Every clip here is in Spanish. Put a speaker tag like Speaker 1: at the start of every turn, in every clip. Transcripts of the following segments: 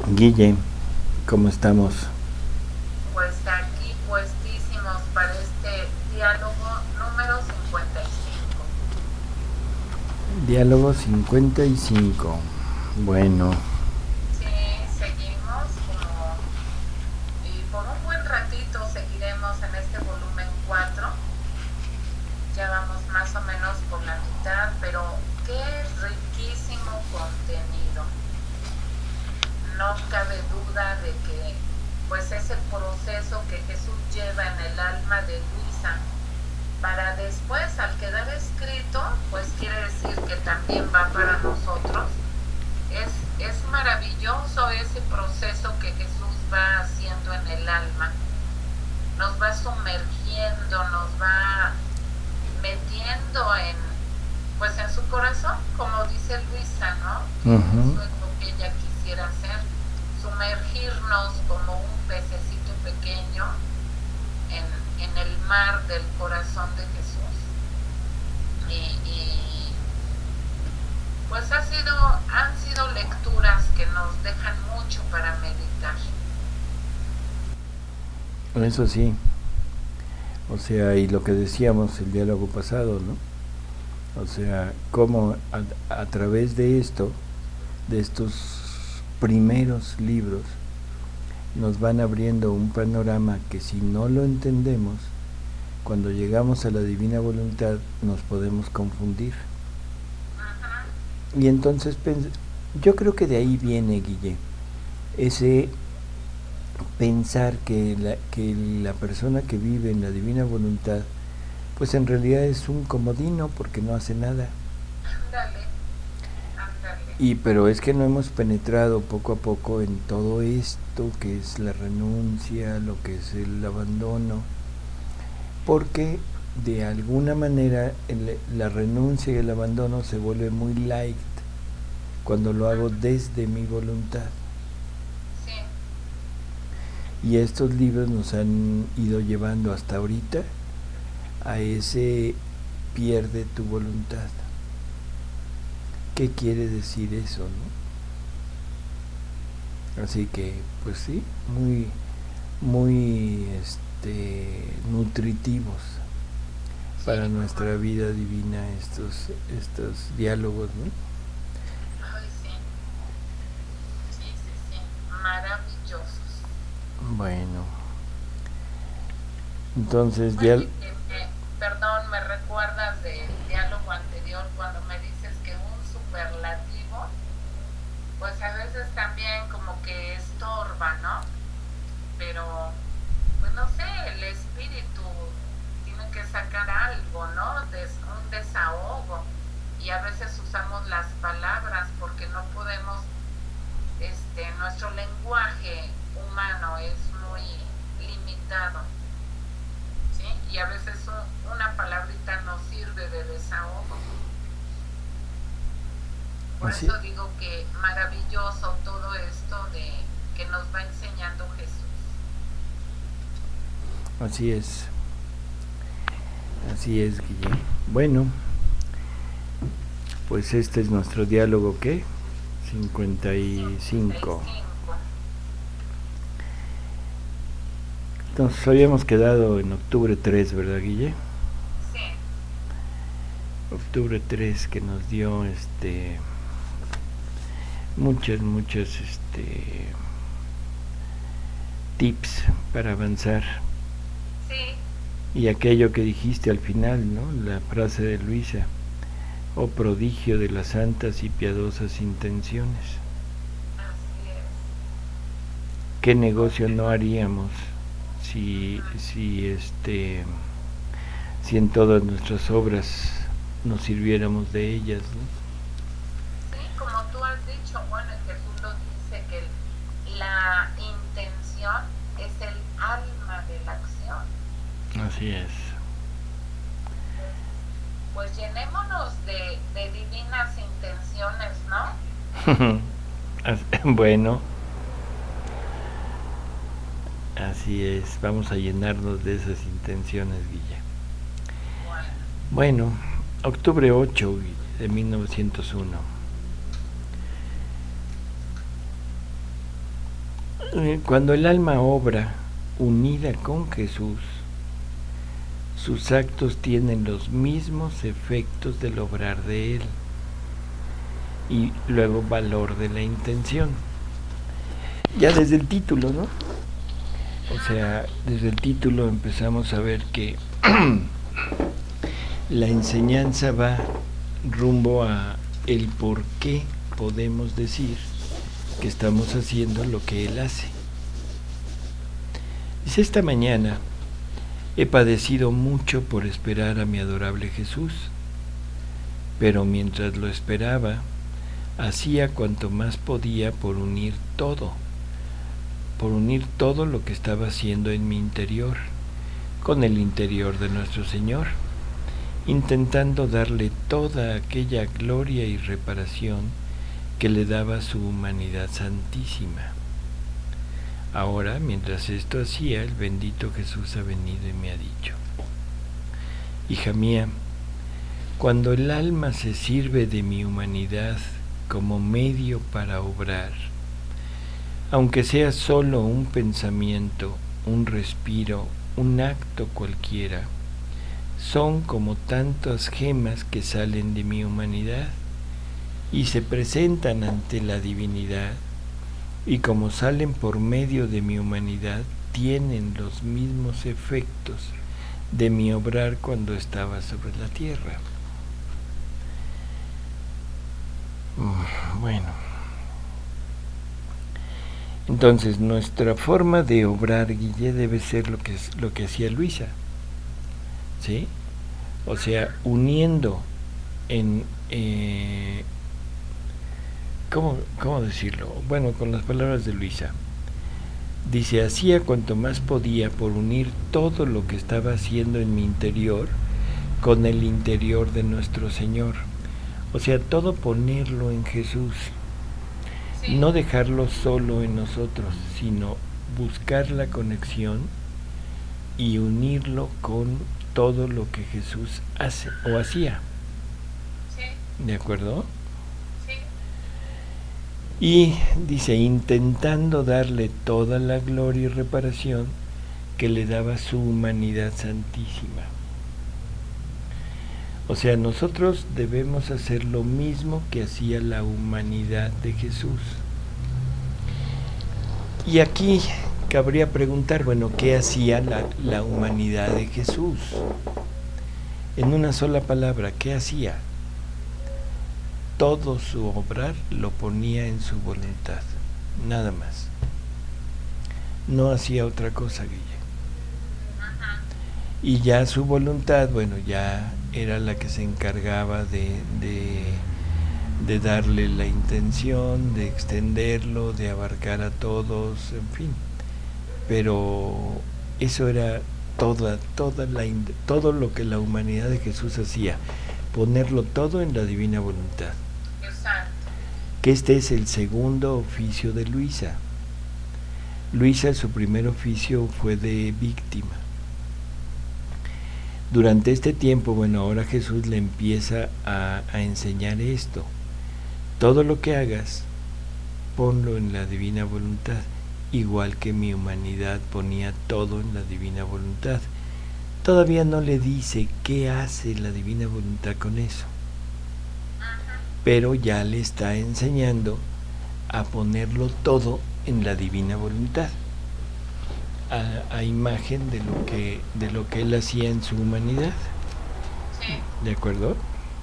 Speaker 1: Guille, ¿cómo estamos?
Speaker 2: Pues aquí puestísimos para este diálogo número 55.
Speaker 1: Diálogo 55. Bueno,
Speaker 2: Sí, seguimos como, y por un buen ratito seguiremos en este volumen 4. Ya vamos más o menos por la mitad, pero qué riquísimo contenido. No cabe duda de que pues ese proceso que Jesús lleva en el alma de Luisa para después, al quedar escrito, pues quiere decir que también va para nosotros. Es maravilloso ese proceso que Jesús va haciendo en el alma. Nos va sumergiendo, nos va metiendo pues en su corazón, como dice Luisa, ¿no? Que
Speaker 1: ujú,
Speaker 2: eso es lo que ella quisiera hacer, sumergirnos como un pececito pequeño en el mar del corazón de Jesús. Y pues han sido lecturas que nos dejan mucho para meditar.
Speaker 1: eso sí. O sea, y lo que decíamos el diálogo pasado, ¿no? O sea, cómo a través de esto, de estos primeros libros, nos van abriendo un panorama que si no lo entendemos, cuando llegamos a la divina voluntad nos podemos confundir.
Speaker 2: Ajá.
Speaker 1: Y entonces yo creo que de ahí viene, Guille, ese pensar que la persona que vive en la divina voluntad, pues en realidad es un comodino porque no hace nada.
Speaker 2: Ándale, ándale.
Speaker 1: Pero es que no hemos penetrado poco a poco en todo esto que es la renuncia, lo que es el abandono, porque de alguna manera la renuncia y el abandono se vuelve muy light cuando lo hago desde mi voluntad.
Speaker 2: Sí,
Speaker 1: Y estos libros nos han ido llevando hasta ahorita a ese pierde tu voluntad. ¿Qué quiere decir eso, no? Así que, pues sí, muy, muy, nutritivos
Speaker 2: sí,
Speaker 1: para
Speaker 2: como,
Speaker 1: nuestra vida divina estos diálogos, ¿no?
Speaker 2: ay, sí, sí, sí, sí, maravillosos.
Speaker 1: Bueno, entonces ya,
Speaker 2: Oye, perdón, me recuerdas del diálogo anterior cuando me dices que un superlativo, pues a veces también como que estorba, ¿no? Pero, pues no sé, el espíritu tiene que sacar algo, ¿no? Un desahogo. Y a veces usamos las palabras porque no podemos, nuestro lenguaje humano es muy limitado, ¿sí? Y a veces una palabrita nos sirve de desahogo. Por
Speaker 1: así,
Speaker 2: eso digo que maravilloso todo esto de que nos va enseñando Jesús.
Speaker 1: así es, Guille. Bueno, pues este es nuestro diálogo, ¿qué? 55.
Speaker 2: 55.
Speaker 1: Nos habíamos quedado en octubre 3, ¿verdad, Guille?
Speaker 2: Sí,
Speaker 1: Octubre 3 que nos dio muchas tips para avanzar.
Speaker 2: sí,
Speaker 1: Y aquello que dijiste al final, ¿no? La frase de Luisa, oh prodigio de las santas y piadosas intenciones.
Speaker 2: así es.
Speaker 1: ¿Qué negocio no
Speaker 2: Completamente.
Speaker 1: haríamos
Speaker 2: Ujú.
Speaker 1: si en todas nuestras obras nos sirviéramos de ellas,
Speaker 2: Sí, como tú has dicho, bueno, y Jesús lo dice, que la intención es el alma de la acción.
Speaker 1: ¿no? Así es.
Speaker 2: Pues, pues llenémonos de divinas intenciones, ¿no?
Speaker 1: Bueno, así es. Vamos a llenarnos de esas intenciones, Guilla.
Speaker 2: Bueno,
Speaker 1: Bueno, octubre 8 de 1901. Cuando el alma obra unida con Jesús, sus actos tienen los mismos efectos del obrar de Él. Y luego valor de la intención. Ya desde el título, ¿no? O sea, desde el título empezamos a ver que la enseñanza va rumbo a el por qué podemos decir que estamos haciendo lo que Él hace. Dice: esta mañana he padecido mucho por esperar a mi adorable Jesús, pero mientras lo esperaba, hacía cuanto más podía por unir todo lo que estaba haciendo en mi interior, con el interior de nuestro Señor, intentando darle toda aquella gloria y reparación que le daba su humanidad santísima. Ahora, mientras esto hacía, el bendito Jesús ha venido y me ha dicho: hija mía, cuando el alma se sirve de mi humanidad como medio para obrar, aunque sea solo un pensamiento, un respiro, un acto cualquiera, son como tantas gemas que salen de mi humanidad y se presentan ante la divinidad, y como salen por medio de mi humanidad, tienen los mismos efectos de mi obrar cuando estaba sobre la tierra. Bueno, entonces nuestra forma de obrar, Guille, debe ser lo que hacía Luisa, ¿sí? O sea, uniendo en ¿cómo decirlo? Bueno, con las palabras de Luisa. Dice: hacía cuanto más podía por unir todo lo que estaba haciendo en mi interior con el interior de nuestro Señor. O sea, todo ponerlo en Jesús. Sí. No dejarlo solo en nosotros, sino buscar la conexión y unirlo con todo lo que Jesús hace o hacía. Sí. ¿De acuerdo? Y dice: intentando darle toda la gloria y reparación que le daba su humanidad santísima. O sea, nosotros debemos hacer lo mismo que hacía la humanidad de Jesús. Y aquí cabría preguntar, bueno, ¿qué hacía la humanidad de Jesús? En una sola palabra, ¿qué hacía? Todo su obrar lo ponía en su voluntad, nada más. No hacía otra cosa, Guille. Y ya su voluntad, bueno, ya era la que se encargaba de darle la intención, de extenderlo, de abarcar a todos, en fin. Pero eso era todo lo que la humanidad de Jesús hacía, ponerlo todo en la divina voluntad. Exacto. Que este es el segundo oficio de Luisa. Luisa, su primer oficio fue de víctima. Durante este tiempo, bueno, ahora Jesús le empieza a enseñar esto. Todo lo que hagas, ponlo en la divina voluntad, igual que mi humanidad ponía todo en la divina voluntad. Todavía no le dice qué hace la divina voluntad con eso, pero ya le está enseñando a ponerlo todo en la divina voluntad, a imagen de lo que él hacía en su humanidad. Sí. ¿De acuerdo?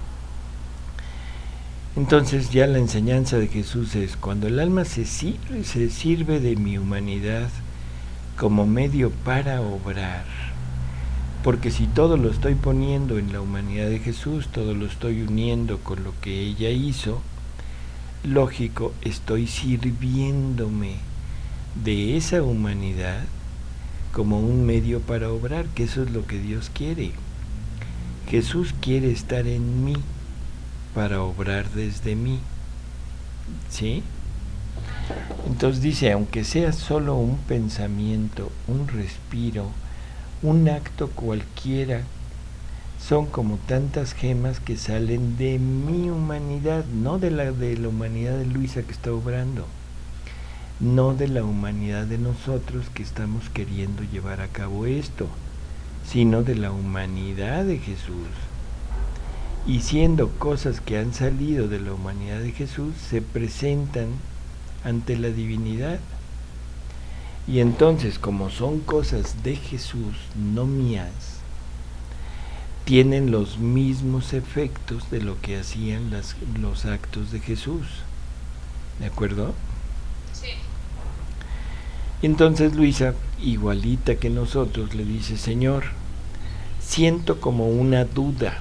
Speaker 1: Entonces ya la enseñanza de Jesús es: cuando el alma se sirve de mi humanidad como medio para obrar, porque si todo lo estoy poniendo en la humanidad de Jesús, todo lo estoy uniendo con lo que ella hizo, lógico, estoy sirviéndome de esa humanidad como un medio para obrar, que eso es lo que Dios quiere. Jesús quiere estar en mí para obrar desde mí, ¿sí? Entonces dice: aunque sea solo un pensamiento, un respiro, un acto cualquiera, son como tantas gemas que salen de mi humanidad, no de la humanidad de Luisa que está obrando, no de la humanidad de nosotros que estamos queriendo llevar a cabo esto, sino de la humanidad de Jesús. Y siendo cosas que han salido de la humanidad de Jesús, se presentan ante la divinidad. Y entonces, como son cosas de Jesús, no mías, tienen los mismos efectos de lo que hacían los actos de Jesús. ¿De acuerdo?
Speaker 2: Sí.
Speaker 1: Entonces Luisa, igualita que nosotros, le dice: Señor, siento como una duda.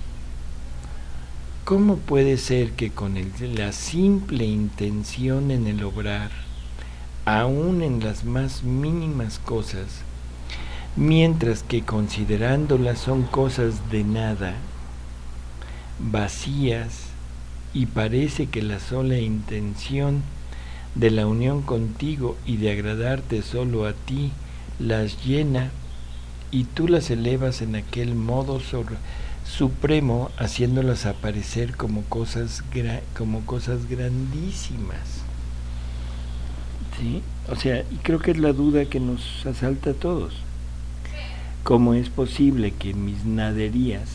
Speaker 1: ¿Cómo puede ser que con la simple intención en el obrar, aún en las más mínimas cosas, mientras que considerándolas son cosas de nada, vacías, y parece que la sola intención de la unión contigo y de agradarte solo a ti las llena, y tú las elevas en aquel modo supremo, haciéndolas aparecer como cosas grandísimas? ¿Sí? O sea, y creo que es la duda que nos asalta a todos. ¿Cómo es posible que mis naderías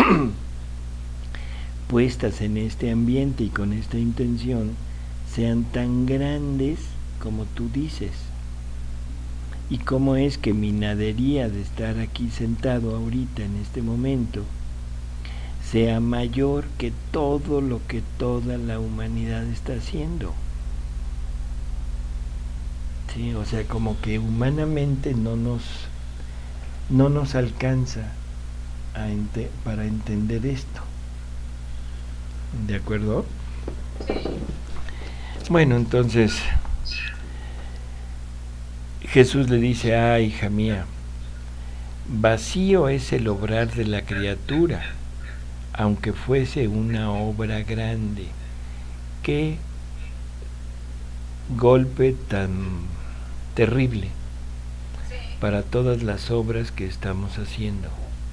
Speaker 1: puestas en este ambiente y con esta intención sean tan grandes como tú dices? ¿Y cómo es que mi nadería de estar aquí sentado ahorita en este momento sea mayor que todo lo que toda la humanidad está haciendo? Sí, o sea, como que humanamente no nos alcanza para entender esto. ¿De acuerdo? Bueno, entonces Jesús le dice: ah, hija mía, vacío es el obrar de la criatura, aunque fuese una obra grande. Qué golpe tan terrible para todas las obras que estamos haciendo.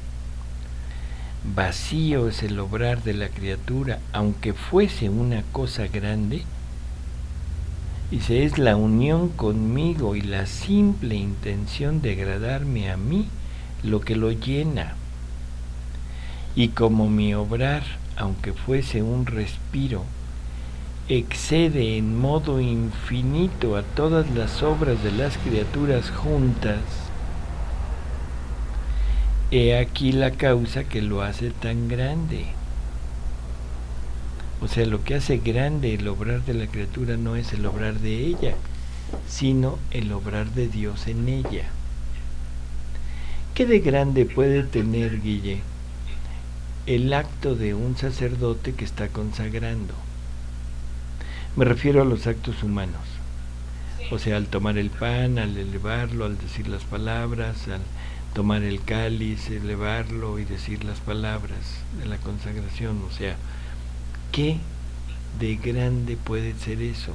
Speaker 1: Vacío es el obrar de la criatura, aunque fuese una cosa grande. Dice: es la unión conmigo y la simple intención de agradarme a mí lo que lo llena. Y como mi obrar, aunque fuese un respiro, excede en modo infinito a todas las obras de las criaturas juntas, he aquí la causa que lo hace tan grande. O sea, lo que hace grande el obrar de la criatura no es el obrar de ella, sino el obrar de Dios en ella. ¿Qué de grande puede tener, Guille, el acto de un sacerdote que está consagrando? Me refiero a los actos humanos. O sea, al tomar el pan, al elevarlo, al decir las palabras, al tomar el cáliz, elevarlo y decir las palabras de la consagración. O sea, ¿qué de grande puede ser eso?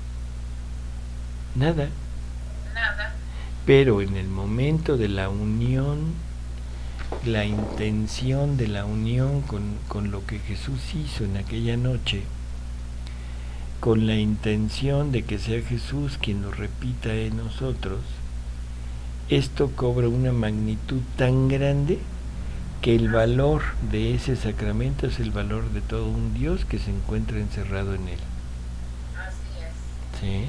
Speaker 1: Nada. Pero en el momento de la unión, la intención de la unión con lo que Jesús hizo en aquella noche, con la intención de que sea Jesús quien lo repita en nosotros, esto cobra una magnitud tan grande que el valor de ese sacramento es el valor de todo un Dios que se encuentra encerrado en él.
Speaker 2: Así es.
Speaker 1: ¿Sí?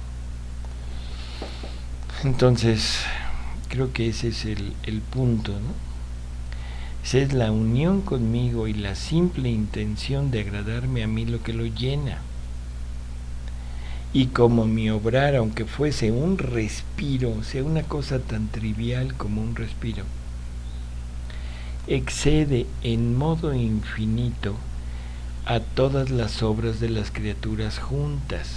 Speaker 1: Entonces, creo que ese es el punto, ¿no? Esa es la unión conmigo y la simple intención de agradarme a mí lo que lo llena. Y como mi obrar, aunque fuese un respiro, o sea, una cosa tan trivial como un respiro, excede en modo infinito a todas las obras de las criaturas juntas.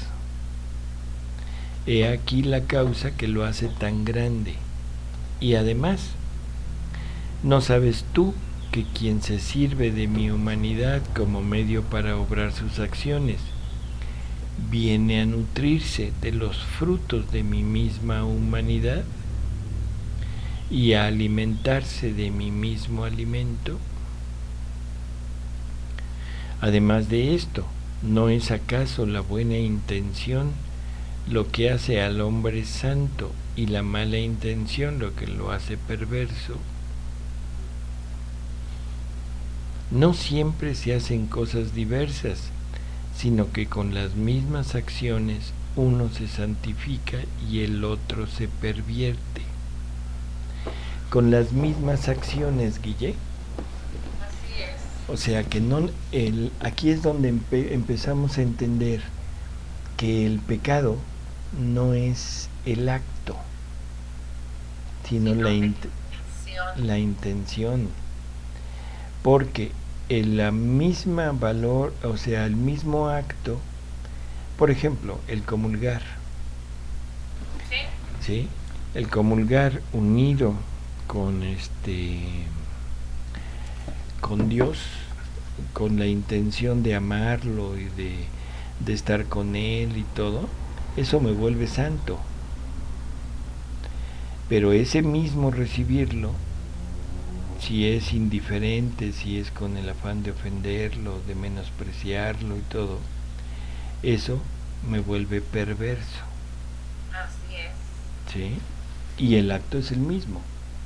Speaker 1: He aquí la causa que lo hace tan grande. Y además, ¿no sabes tú que quien se sirve de mi humanidad como medio para obrar sus acciones viene a nutrirse de los frutos de mi misma humanidad y a alimentarse de mi mismo alimento? Además de esto, ¿no es acaso la buena intención lo que hace al hombre santo y la mala intención lo que lo hace perverso. No siempre se hacen cosas diversas, sino que con las mismas acciones uno se santifica y el otro se pervierte. Con las mismas acciones, Guille.
Speaker 2: Así es.
Speaker 1: O sea que no, aquí es donde empezamos a entender que el pecado no es el acto, sino la intención. Porque la misma valor, o sea, el mismo acto, por ejemplo, el comulgar. ¿Sí? El comulgar unido con con Dios, con la intención de amarlo y de estar con Él y todo, eso me vuelve santo. Pero ese mismo recibirlo, si es indiferente, si es con el afán de ofenderlo, de menospreciarlo y todo, eso me vuelve perverso.
Speaker 2: Así es.
Speaker 1: ¿Sí? Y el acto es el mismo.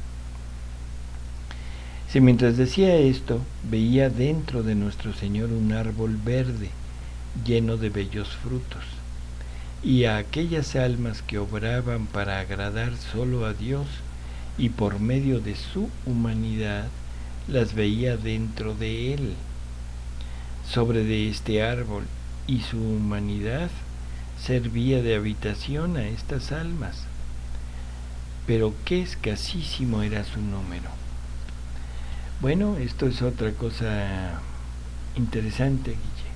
Speaker 1: Si mientras decía esto, veía dentro de nuestro Señor un árbol verde, lleno de bellos frutos, y a aquellas almas que obraban para agradar solo a Dios, y por medio de su humanidad, las veía dentro de Él, sobre de este árbol, y su humanidad servía de habitación a estas almas. Pero qué escasísimo era su número. Bueno, esto es otra cosa interesante, Guille.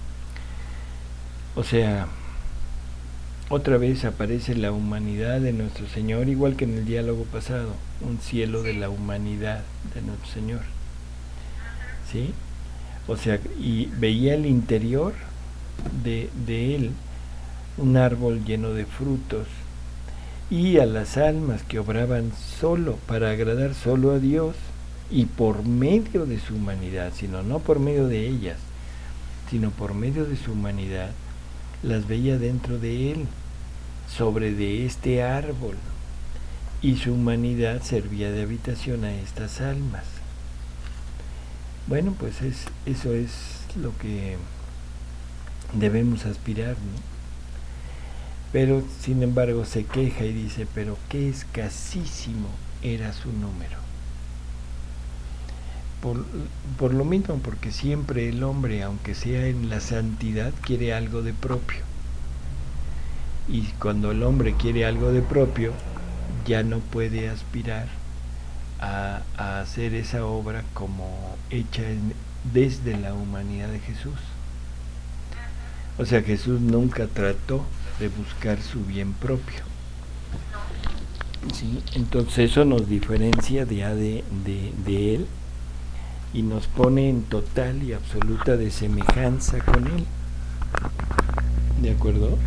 Speaker 1: O sea, otra vez aparece la humanidad de nuestro Señor, igual que en el diálogo pasado, un cielo de la humanidad de nuestro Señor. ¿Sí? O sea, y veía el interior de Él, un árbol lleno de frutos, y a las almas que obraban solo para agradar solo a Dios, y por medio de su humanidad, sino no por medio de ellas, sino por medio de su humanidad, las veía dentro de Él, sobre de este árbol, y su humanidad servía de habitación a estas almas. Bueno, pues eso es lo que debemos aspirar, ¿no? Pero sin embargo se queja y dice, pero qué escasísimo era su número. Por lo mismo, porque siempre el hombre, aunque sea en la santidad, quiere algo de propio. Y cuando el hombre quiere algo de propio, ya no puede aspirar a hacer esa obra como hecha desde la humanidad de Jesús. O sea, Jesús nunca trató de buscar su bien propio. ¿Sí? Entonces eso nos diferencia de Él y nos pone en total y absoluta desemejanza con Él. ¿De acuerdo?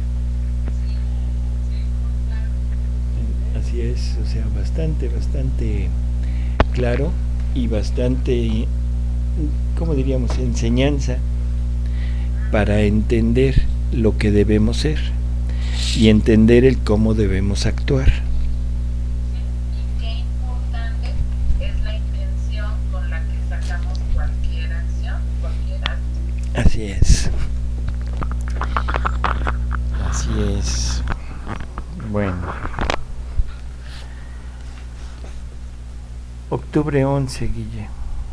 Speaker 1: Así es, o sea, bastante claro y bastante, ¿cómo diríamos?, enseñanza para entender lo que debemos ser y entender el cómo debemos actuar.
Speaker 2: Y qué importante es la intención con la que sacamos cualquier acción, cualquier acto.
Speaker 1: Así es. Así es. Bueno. Octubre 11, Guille.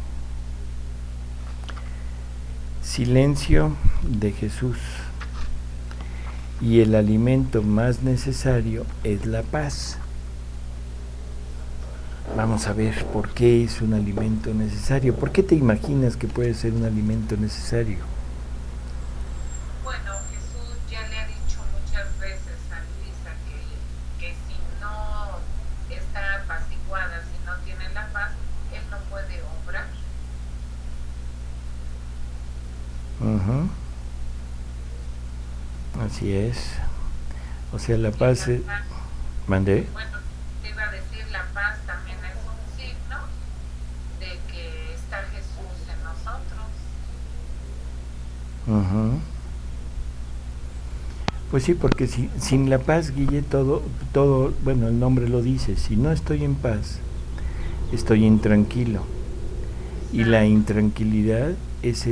Speaker 1: Silencio de Jesús. Y el alimento más necesario es la paz. Vamos a ver por qué es un alimento necesario. ¿Por qué te imaginas que puede ser un alimento necesario?
Speaker 2: Bueno, Jesús ya le ha dicho muchas veces a Luisa que si no está apaciguada, si no tiene la paz, él no puede obrar.
Speaker 1: Uh-huh. Así es. O sea, la paz es... ¿Mandé?
Speaker 2: Bueno, te iba a decir, la paz también es un signo de que está Jesús en nosotros.
Speaker 1: Uh-huh. Pues sí, porque sin la paz, Guille, todo, bueno, el nombre lo dice, si no estoy en paz, estoy intranquilo. Y la intranquilidad es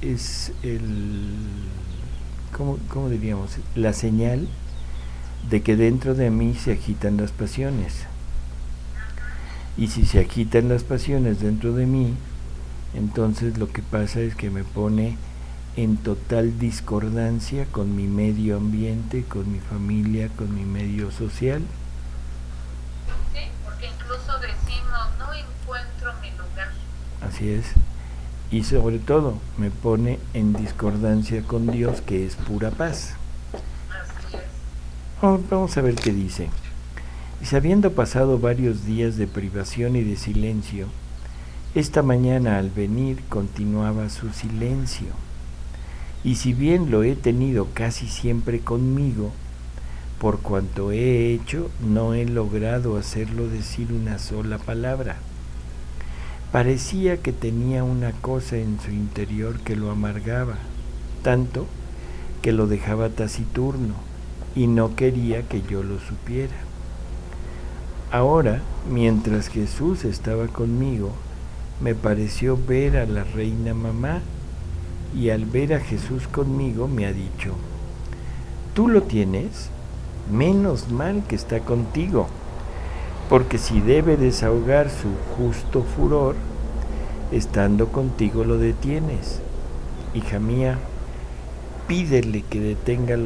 Speaker 1: ¿cómo diríamos? La señal de que dentro de mí se agitan las pasiones. Y si se agitan las pasiones dentro de mí, entonces lo que pasa es que me pone en total discordancia con mi medio ambiente, con mi familia, con mi medio social.
Speaker 2: Sí, porque incluso decimos, no encuentro mi lugar.
Speaker 1: Así es. Y sobre todo me pone en discordancia con Dios, que es pura paz.
Speaker 2: Así es.
Speaker 1: Vamos a ver qué dice. Y habiendo pasado varios días de privación y de silencio, esta mañana al venir continuaba su silencio. Y si bien lo he tenido casi siempre conmigo, por cuanto he hecho, no he logrado hacerlo decir una sola palabra. Parecía que tenía una cosa en su interior que lo amargaba, tanto que lo dejaba taciturno y no quería que yo lo supiera. Ahora, mientras Jesús estaba conmigo, me pareció ver a la reina mamá, y al ver a Jesús conmigo me ha dicho: tú lo tienes, menos mal que está contigo, porque si debe desahogar su justo furor, estando contigo lo detienes. Hija mía, pídele que detenga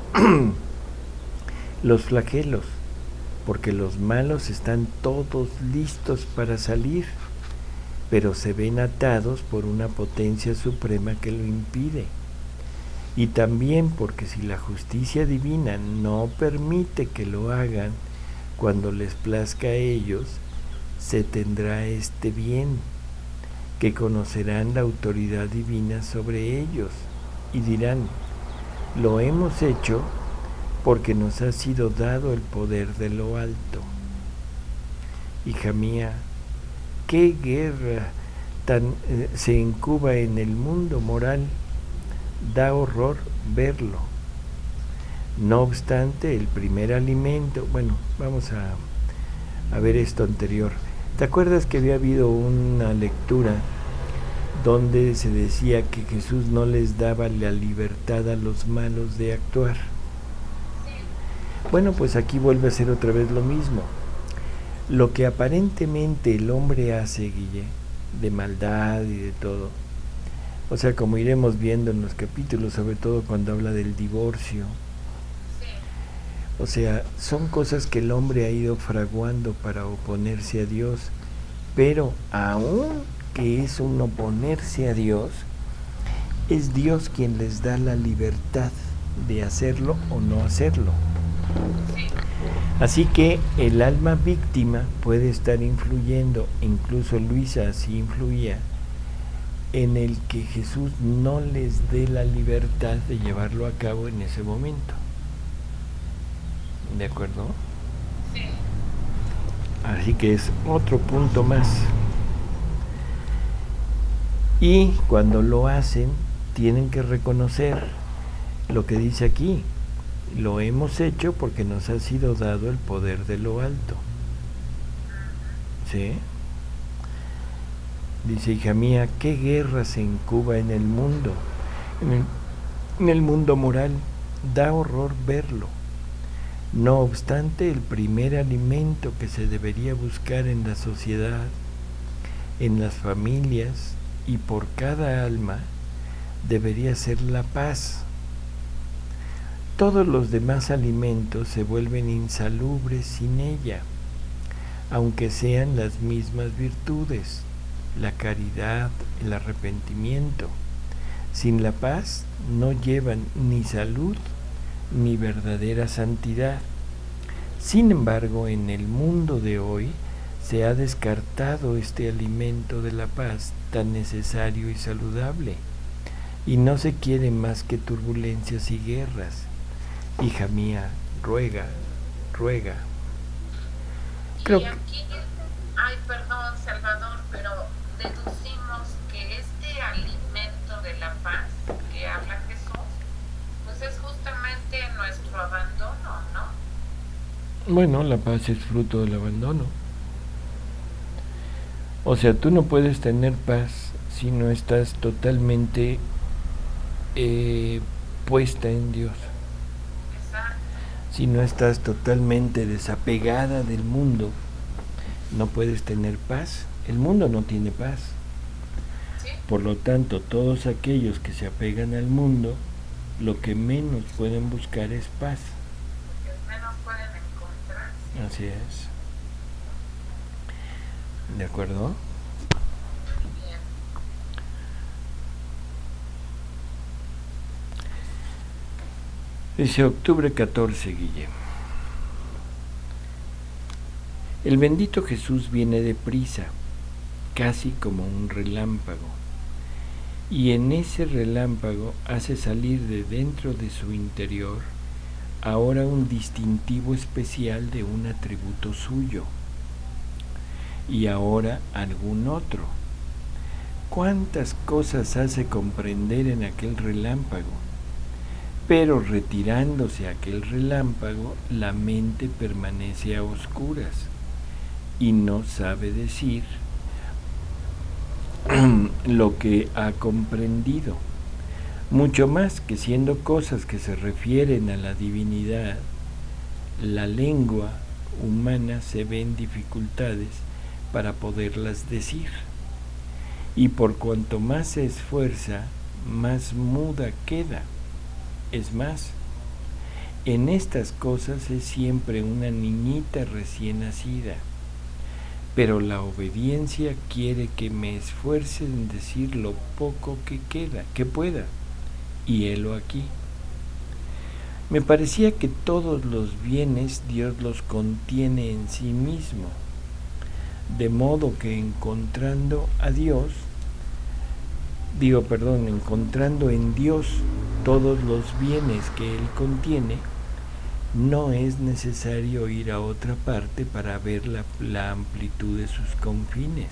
Speaker 1: los flagelos, porque los malos están todos listos para salir, pero se ven atados por una potencia suprema que lo impide. Y también porque si la justicia divina no permite que lo hagan cuando les plazca a ellos, se tendrá este bien, que conocerán la autoridad divina sobre ellos, y dirán: lo hemos hecho porque nos ha sido dado el poder de lo alto. Hija mía, qué guerra se incuba en el mundo moral, da horror verlo. No obstante, el primer alimento, bueno, vamos a ver esto anterior. ¿Te acuerdas que había habido una lectura donde se decía que Jesús no les daba la libertad a los malos de actuar? Bueno, pues aquí vuelve a ser otra vez lo mismo. Lo que aparentemente el hombre hace, Guille, de maldad y de todo, o sea, como iremos viendo en los capítulos, sobre todo cuando habla del divorcio, o sea, son cosas que el hombre ha ido fraguando para oponerse a Dios, pero aún que es un oponerse a Dios, es Dios quien les da la libertad de hacerlo o no hacerlo. Así que el alma víctima puede estar influyendo, incluso Luisa así influía, en el que Jesús no les dé la libertad de llevarlo a cabo en ese momento. ¿De acuerdo?
Speaker 2: Sí.
Speaker 1: Así que es otro punto más. Y cuando lo hacen, tienen que reconocer lo que dice aquí: lo hemos hecho porque nos ha sido dado el poder de lo alto. ¿Sí? Dice: hija mía, qué guerra se incuba en el mundo, en el mundo moral, da horror verlo. No obstante, el primer alimento que se debería buscar en la sociedad, en las familias y por cada alma, debería ser la paz. Todos los demás alimentos se vuelven insalubres sin ella, aunque sean las mismas virtudes, la caridad, el arrepentimiento. Sin la paz no llevan ni salud ni verdadera santidad. Sin embargo, en el mundo de hoy se ha descartado este alimento de la paz tan necesario y saludable, y no se quiere más que turbulencias y guerras. Hija mía, ruega, ruega.
Speaker 2: Y aquí, ay, perdón, Salvador, pero deducimos que este alimento de la paz que habla Jesús, pues es justamente nuestro nuestro abandono, ¿no?
Speaker 1: Bueno, la paz es fruto del abandono. O sea, tú no puedes tener paz si no estás totalmente puesta en Dios.
Speaker 2: Exacto.
Speaker 1: Si no estás totalmente desapegada del mundo, no puedes tener paz. El mundo no tiene paz.
Speaker 2: Sí.
Speaker 1: Por lo tanto, todos aquellos que se apegan al mundo, lo que menos pueden buscar es paz.
Speaker 2: Lo que menos pueden encontrar.
Speaker 1: Así es. ¿De acuerdo?
Speaker 2: Muy bien.
Speaker 1: Dice octubre 14, Guille. El bendito Jesús viene deprisa, casi como un relámpago, y en ese relámpago hace salir de dentro de su interior ahora un distintivo especial de un atributo suyo, y ahora algún otro. ¿Cuántas cosas hace comprender en aquel relámpago? Pero retirándose aquel relámpago, la mente permanece a oscuras y no sabe decir lo que ha comprendido. Mucho más que siendo cosas que se refieren a la divinidad, la lengua humana se ve en dificultades para poderlas decir. Y por cuanto más se esfuerza, más muda queda. Es más, en estas cosas es siempre una niñita recién nacida, pero la obediencia quiere que me esfuerce en decir lo poco que queda, que pueda, y helo aquí. Me parecía que todos los bienes Dios los contiene en sí mismo, de modo que encontrando en Dios todos los bienes que Él contiene, no es necesario ir a otra parte para ver la amplitud de sus confines,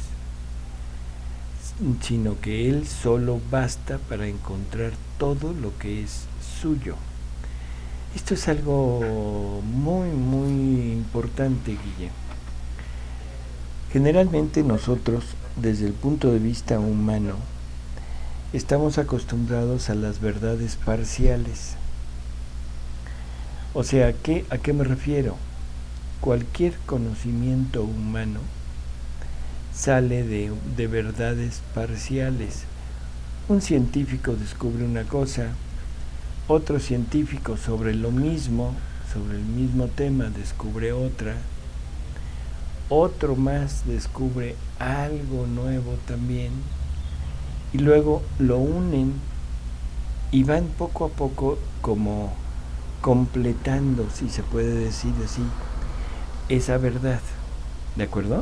Speaker 1: sino que Él solo basta para encontrar todo lo que es suyo. Esto es algo muy, muy importante, Guille. Generalmente nosotros, desde el punto de vista humano, estamos acostumbrados a las verdades parciales. O sea, ¿a qué me refiero? Cualquier conocimiento humano sale de verdades parciales. Un científico descubre una cosa, otro científico sobre el mismo tema descubre otra, otro más descubre algo nuevo también, y luego lo unen y van poco a poco como completando, si se puede decir así, esa verdad. ¿De acuerdo?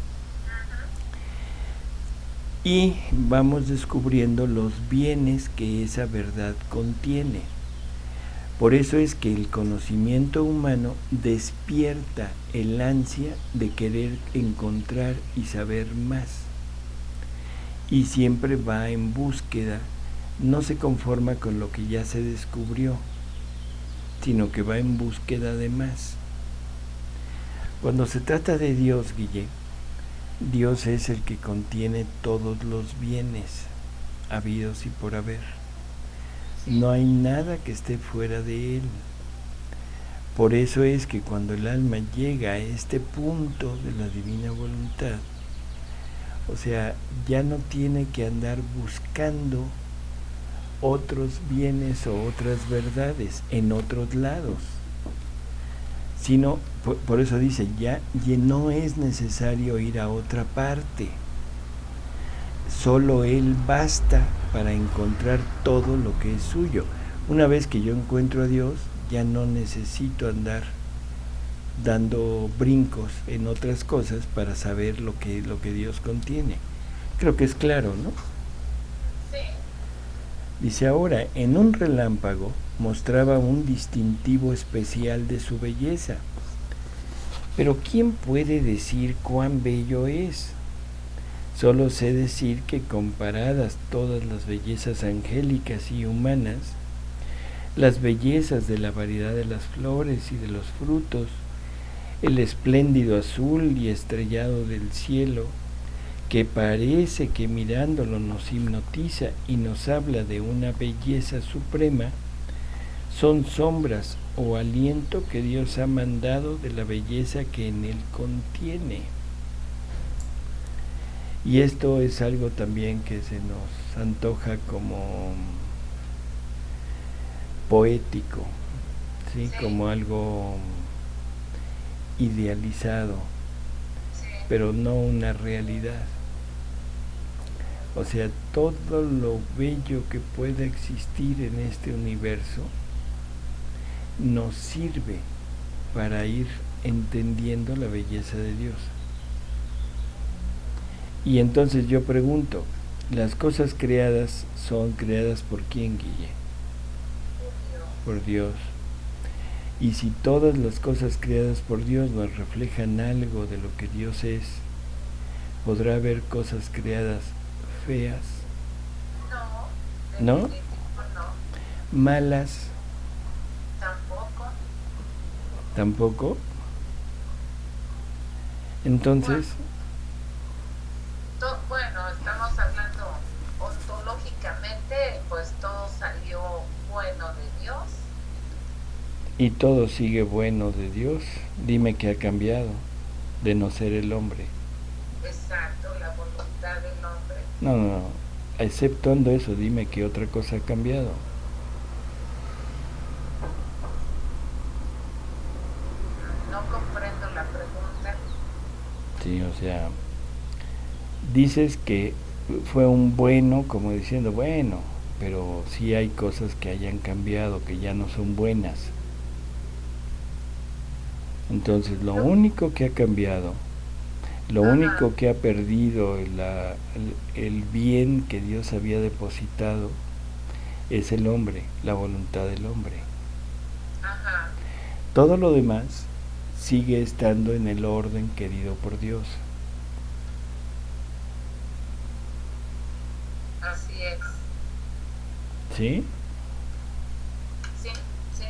Speaker 1: Y vamos descubriendo los bienes que esa verdad contiene. Por eso es que el conocimiento humano despierta el ansia de querer encontrar y saber más. Y siempre va en búsqueda, no se conforma con lo que ya se descubrió, sino que va en búsqueda de más. Cuando se trata de Dios, Guille, Dios es el que contiene todos los bienes habidos y por haber. No hay nada que esté fuera de Él. Por eso es que cuando el alma llega a este punto de la divina voluntad, o sea, ya no tiene que andar buscando otros bienes o otras verdades en otros lados, sino, por eso dice, ya no es necesario ir a otra parte, solo Él basta para encontrar todo lo que es suyo. Una vez que yo encuentro a Dios, ya no necesito andar dando brincos en otras cosas para saber lo que Dios contiene. Creo que es claro, ¿no?
Speaker 2: Sí.
Speaker 1: Dice ahora, en un relámpago mostraba un distintivo especial de su belleza. Pero ¿quién puede decir cuán bello es? Solo sé decir que comparadas todas las bellezas angélicas y humanas, las bellezas de la variedad de las flores y de los frutos, el espléndido azul y estrellado del cielo, que parece que mirándolo nos hipnotiza y nos habla de una belleza suprema, son sombras o aliento que Dios ha mandado de la belleza que en él contiene. Y esto es algo también que se nos antoja como poético, ¿sí?
Speaker 2: Sí.
Speaker 1: Como algo idealizado,
Speaker 2: Sí.
Speaker 1: pero no una realidad. O sea, todo lo bello que pueda existir en este universo nos sirve para ir entendiendo la belleza de Dios. Y entonces yo pregunto, ¿las cosas creadas son creadas por quién, Guille? Por Dios. Y si todas las cosas creadas por Dios nos reflejan algo de lo que Dios es, ¿podrá haber cosas creadas feas?
Speaker 2: No.
Speaker 1: ¿No?
Speaker 2: No.
Speaker 1: ¿Malas?
Speaker 2: Tampoco.
Speaker 1: ¿Tampoco? Entonces,
Speaker 2: Bueno, estamos hablando ontológicamente, pues todo salió bueno de Dios.
Speaker 1: y todo sigue bueno de Dios. Dime qué ha cambiado de no ser el hombre.
Speaker 2: Exacto, la voluntad del hombre.
Speaker 1: No. Exceptuando eso, dime qué otra cosa ha cambiado.
Speaker 2: No comprendo la pregunta.
Speaker 1: Sí, o sea, dices que fue un bueno, como diciendo, bueno, pero sí hay cosas que hayan cambiado, que ya no son buenas. Entonces, lo único que ha cambiado, lo único que ha perdido el bien que Dios había depositado es el hombre, la voluntad del hombre.
Speaker 2: Ajá.
Speaker 1: Todo lo demás sigue estando en el orden querido por Dios.
Speaker 2: Así es.
Speaker 1: ¿Sí?
Speaker 2: Sí, sí.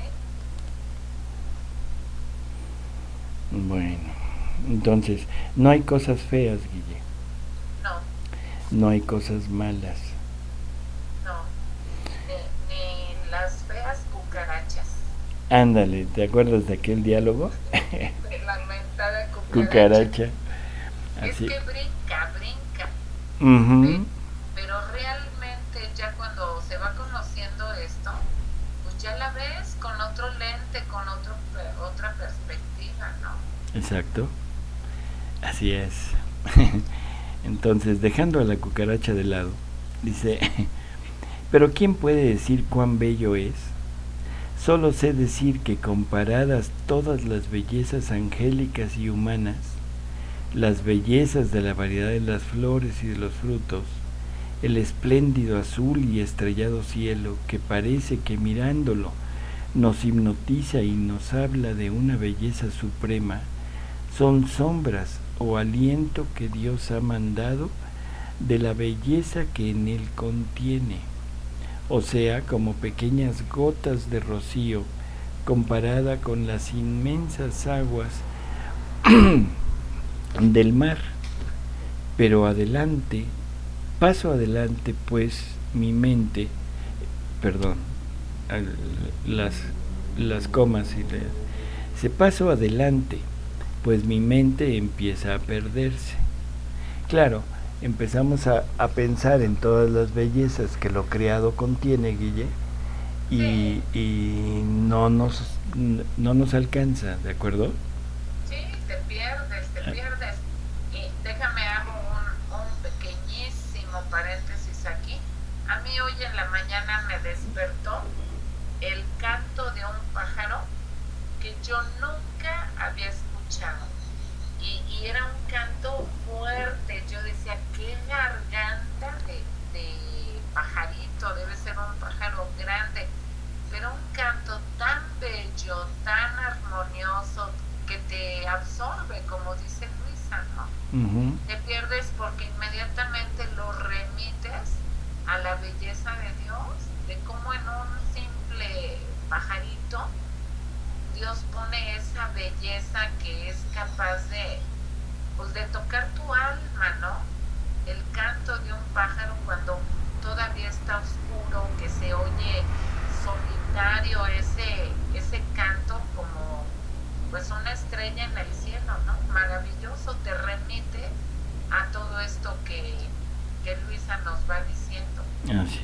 Speaker 1: Bueno, entonces, no hay cosas feas, Guille.
Speaker 2: No,
Speaker 1: No hay cosas malas.
Speaker 2: no. Ni las feas cucarachas.
Speaker 1: Ándale, ¿te acuerdas de aquel diálogo?
Speaker 2: De la mentada
Speaker 1: Cucaracha.
Speaker 2: Es
Speaker 1: Así.
Speaker 2: que brinca.
Speaker 1: Ujú.
Speaker 2: Pero realmente ya cuando se va conociendo esto, pues ya la ves con otro lente, con otra perspectiva, ¿no?
Speaker 1: Exacto. Así es. Entonces, dejando a la cucaracha de lado, dice, pero ¿quién puede decir cuán bello es? Solo sé decir que comparadas todas las bellezas angélicas y humanas, las bellezas de la variedad de las flores y de los frutos, el espléndido azul y estrellado cielo que parece que mirándolo nos hipnotiza y nos habla de una belleza suprema, son sombras o aliento que Dios ha mandado de la belleza que en él contiene, o sea, como pequeñas gotas de rocío comparada con las inmensas aguas del mar. Pero adelante, paso adelante, pues mi mente, perdón, las comas y se paso adelante, pues mi mente empieza a perderse. Claro, empezamos a pensar en todas las bellezas que lo creado contiene, Guille, y no nos alcanza, ¿de acuerdo?
Speaker 2: Sí, te pierdes. Y déjame hago un pequeñísimo paréntesis aquí. A mí hoy en la mañana me despertó el canto de un pájaro que yo nunca había escuchado. Y era un canto fuerte. Yo decía, qué garganta de pajarito, debe ser un pájaro grande. Pero un canto tan bello, tan armonioso, que te absorbe, como dice Luisa, ¿no?
Speaker 1: Uh-huh.
Speaker 2: Te pierdes porque inmediatamente lo remites a la belleza de Dios, de cómo en un simple pajarito, Dios pone esa belleza que es capaz de, pues, de tocar tu alma, ¿no? El canto de un pájaro cuando todavía está oscuro, que se oye solitario ese canto como pues una estrella en el cielo, ¿no? Maravilloso, te remite a todo esto que Luisa nos va diciendo.
Speaker 1: Así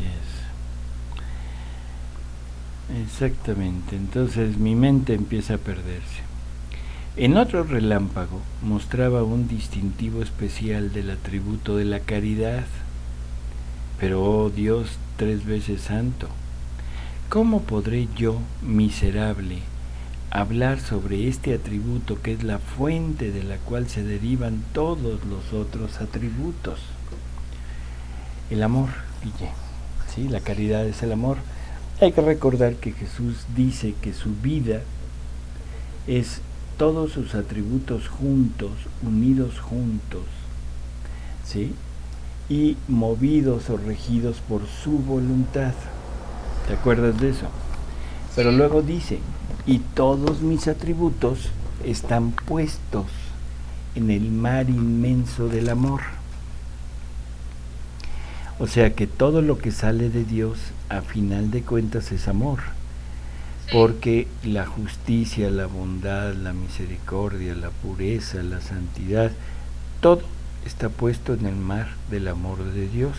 Speaker 1: es. Exactamente. Entonces mi mente empieza a perderse. En otro relámpago mostraba un distintivo especial del atributo de la caridad. Pero, oh Dios 3 veces santo, ¿cómo podré yo, miserable, hablar sobre este atributo que es la fuente de la cual se derivan todos los otros atributos? El amor, Guille, ¿sí? La caridad es el amor. Hay que recordar que Jesús dice que su vida es todos sus atributos juntos, unidos juntos, ¿sí? Y movidos o regidos por su voluntad. ¿Te acuerdas de eso? Pero luego dice, y todos mis atributos están puestos en el mar inmenso del amor. O sea que todo lo que sale de Dios, a final de cuentas, es amor. Porque la justicia, la bondad, la misericordia, la pureza, la santidad, todo está puesto en el mar del amor de Dios.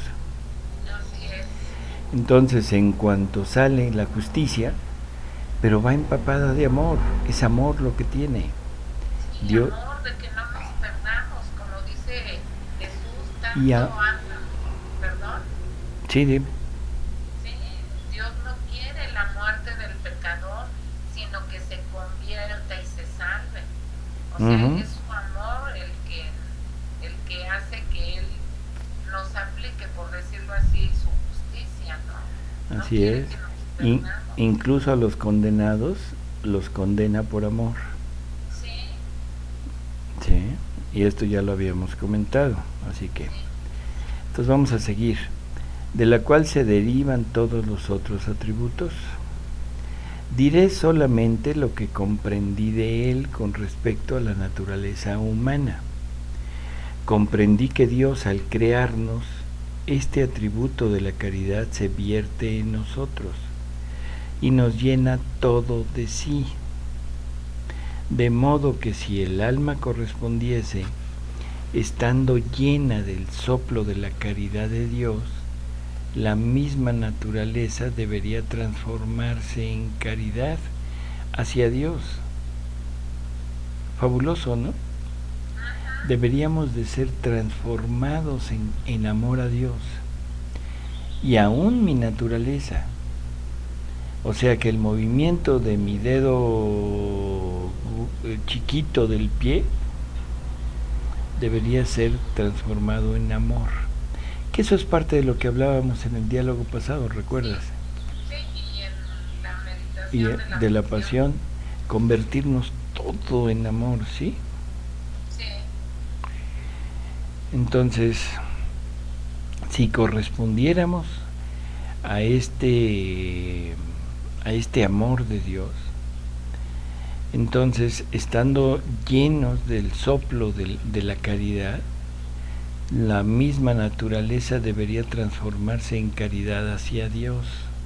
Speaker 1: Entonces, en cuanto sale la justicia, pero va empapada de amor, es amor lo que tiene.
Speaker 2: Sí, Dios, amor de que no nos perdamos, como dice Jesús, tanto ama. ¿Perdón?
Speaker 1: Sí, dime.
Speaker 2: Sí, Dios no quiere la muerte del pecador, sino que se convierta y se salve. O sea, es su amor el que hace que Él nos aplique, por decirlo así, su justicia, ¿no?
Speaker 1: Así es. Incluso a los condenados los condena por amor.
Speaker 2: Sí.
Speaker 1: Sí, y esto ya lo habíamos comentado, así que entonces vamos a seguir. De la cual se derivan todos los otros atributos. Diré solamente lo que comprendí de él con respecto a la naturaleza humana. Comprendí que Dios, al crearnos, este atributo de la caridad se vierte en nosotros y nos llena todo de sí, de modo que si el alma correspondiese, estando llena del soplo de la caridad de Dios, la misma naturaleza debería transformarse en caridad hacia Dios. Fabuloso, ¿no? Deberíamos de ser transformados en amor a Dios. Y aún mi naturaleza, o sea que el movimiento de mi dedo chiquito del pie debería ser transformado en amor. Que eso es parte de lo que hablábamos en el diálogo pasado, ¿recuerdas?
Speaker 2: Sí, y en la meditación
Speaker 1: de la pasión, convertirnos todo en amor, ¿sí?
Speaker 2: Sí.
Speaker 1: Entonces, si correspondiéramos a este amor de Dios, entonces, estando llenos del soplo de la caridad, la misma naturaleza debería transformarse en caridad hacia Dios.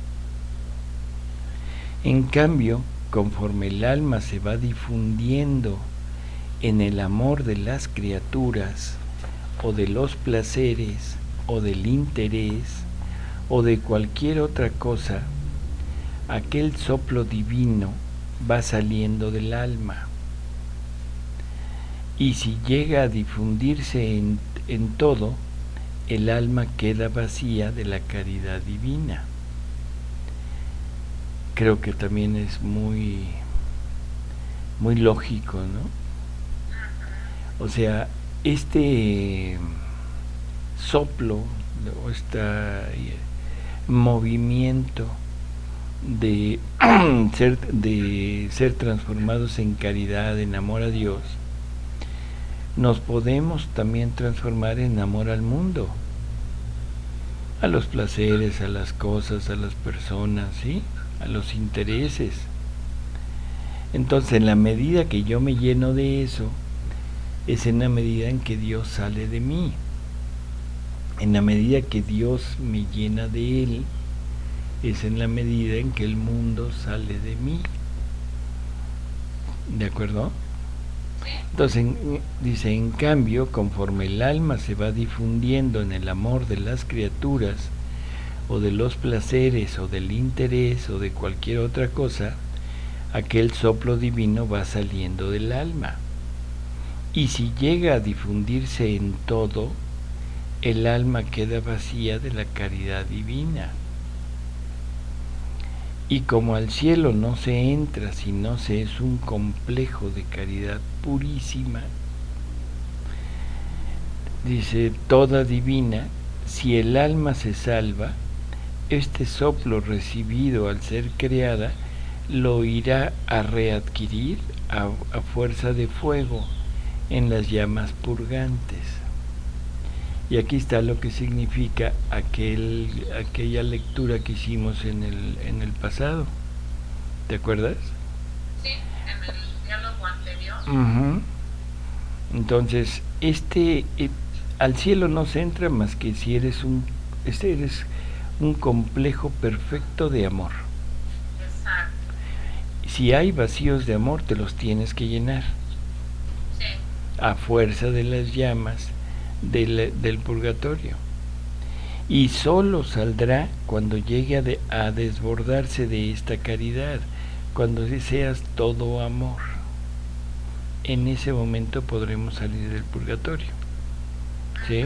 Speaker 1: En cambio, conforme el alma se va difundiendo en el amor de las criaturas, o de los placeres, o del interés, o de cualquier otra cosa, aquel soplo divino va saliendo del alma. Y si llega a difundirse en todo, el alma queda vacía de la caridad divina. Creo que también es muy lógico, ¿no? O sea, este soplo o este movimiento de ser transformados en caridad, en amor a Dios, nos podemos también transformar en amor al mundo, a los placeres, a las cosas, a las personas, ¿sí? a los intereses. Entonces, en la medida que yo me lleno de eso, es en la medida en que Dios sale de mí. En la medida que Dios me llena de Él, es en la medida en que el mundo sale de mí. ¿De acuerdo? Entonces dice, en cambio, conforme el alma se va difundiendo en el amor de las criaturas, o de los placeres, o del interés, o de cualquier otra cosa, aquel soplo divino va saliendo del alma. Y si llega a difundirse en todo, el alma queda vacía de la caridad divina. Y como al cielo no se entra si no se es un complejo de caridad purísima, dice, toda divina, si el alma se salva, este soplo recibido al ser creada lo irá a readquirir a fuerza de fuego en las llamas purgantes. Y aquí está lo que significa aquella lectura que hicimos en el pasado. ¿Te acuerdas?
Speaker 2: Sí, en el diálogo anterior.
Speaker 1: Uh-huh. Entonces, al cielo no se entra más que si eres un complejo perfecto de amor.
Speaker 2: Exacto.
Speaker 1: Si hay vacíos de amor, te los tienes que llenar.
Speaker 2: Sí.
Speaker 1: A fuerza de las llamas del purgatorio. Y solo saldrá cuando llegue a desbordarse de esta caridad, cuando seas todo amor. En ese momento podremos salir del purgatorio. ¿Sí?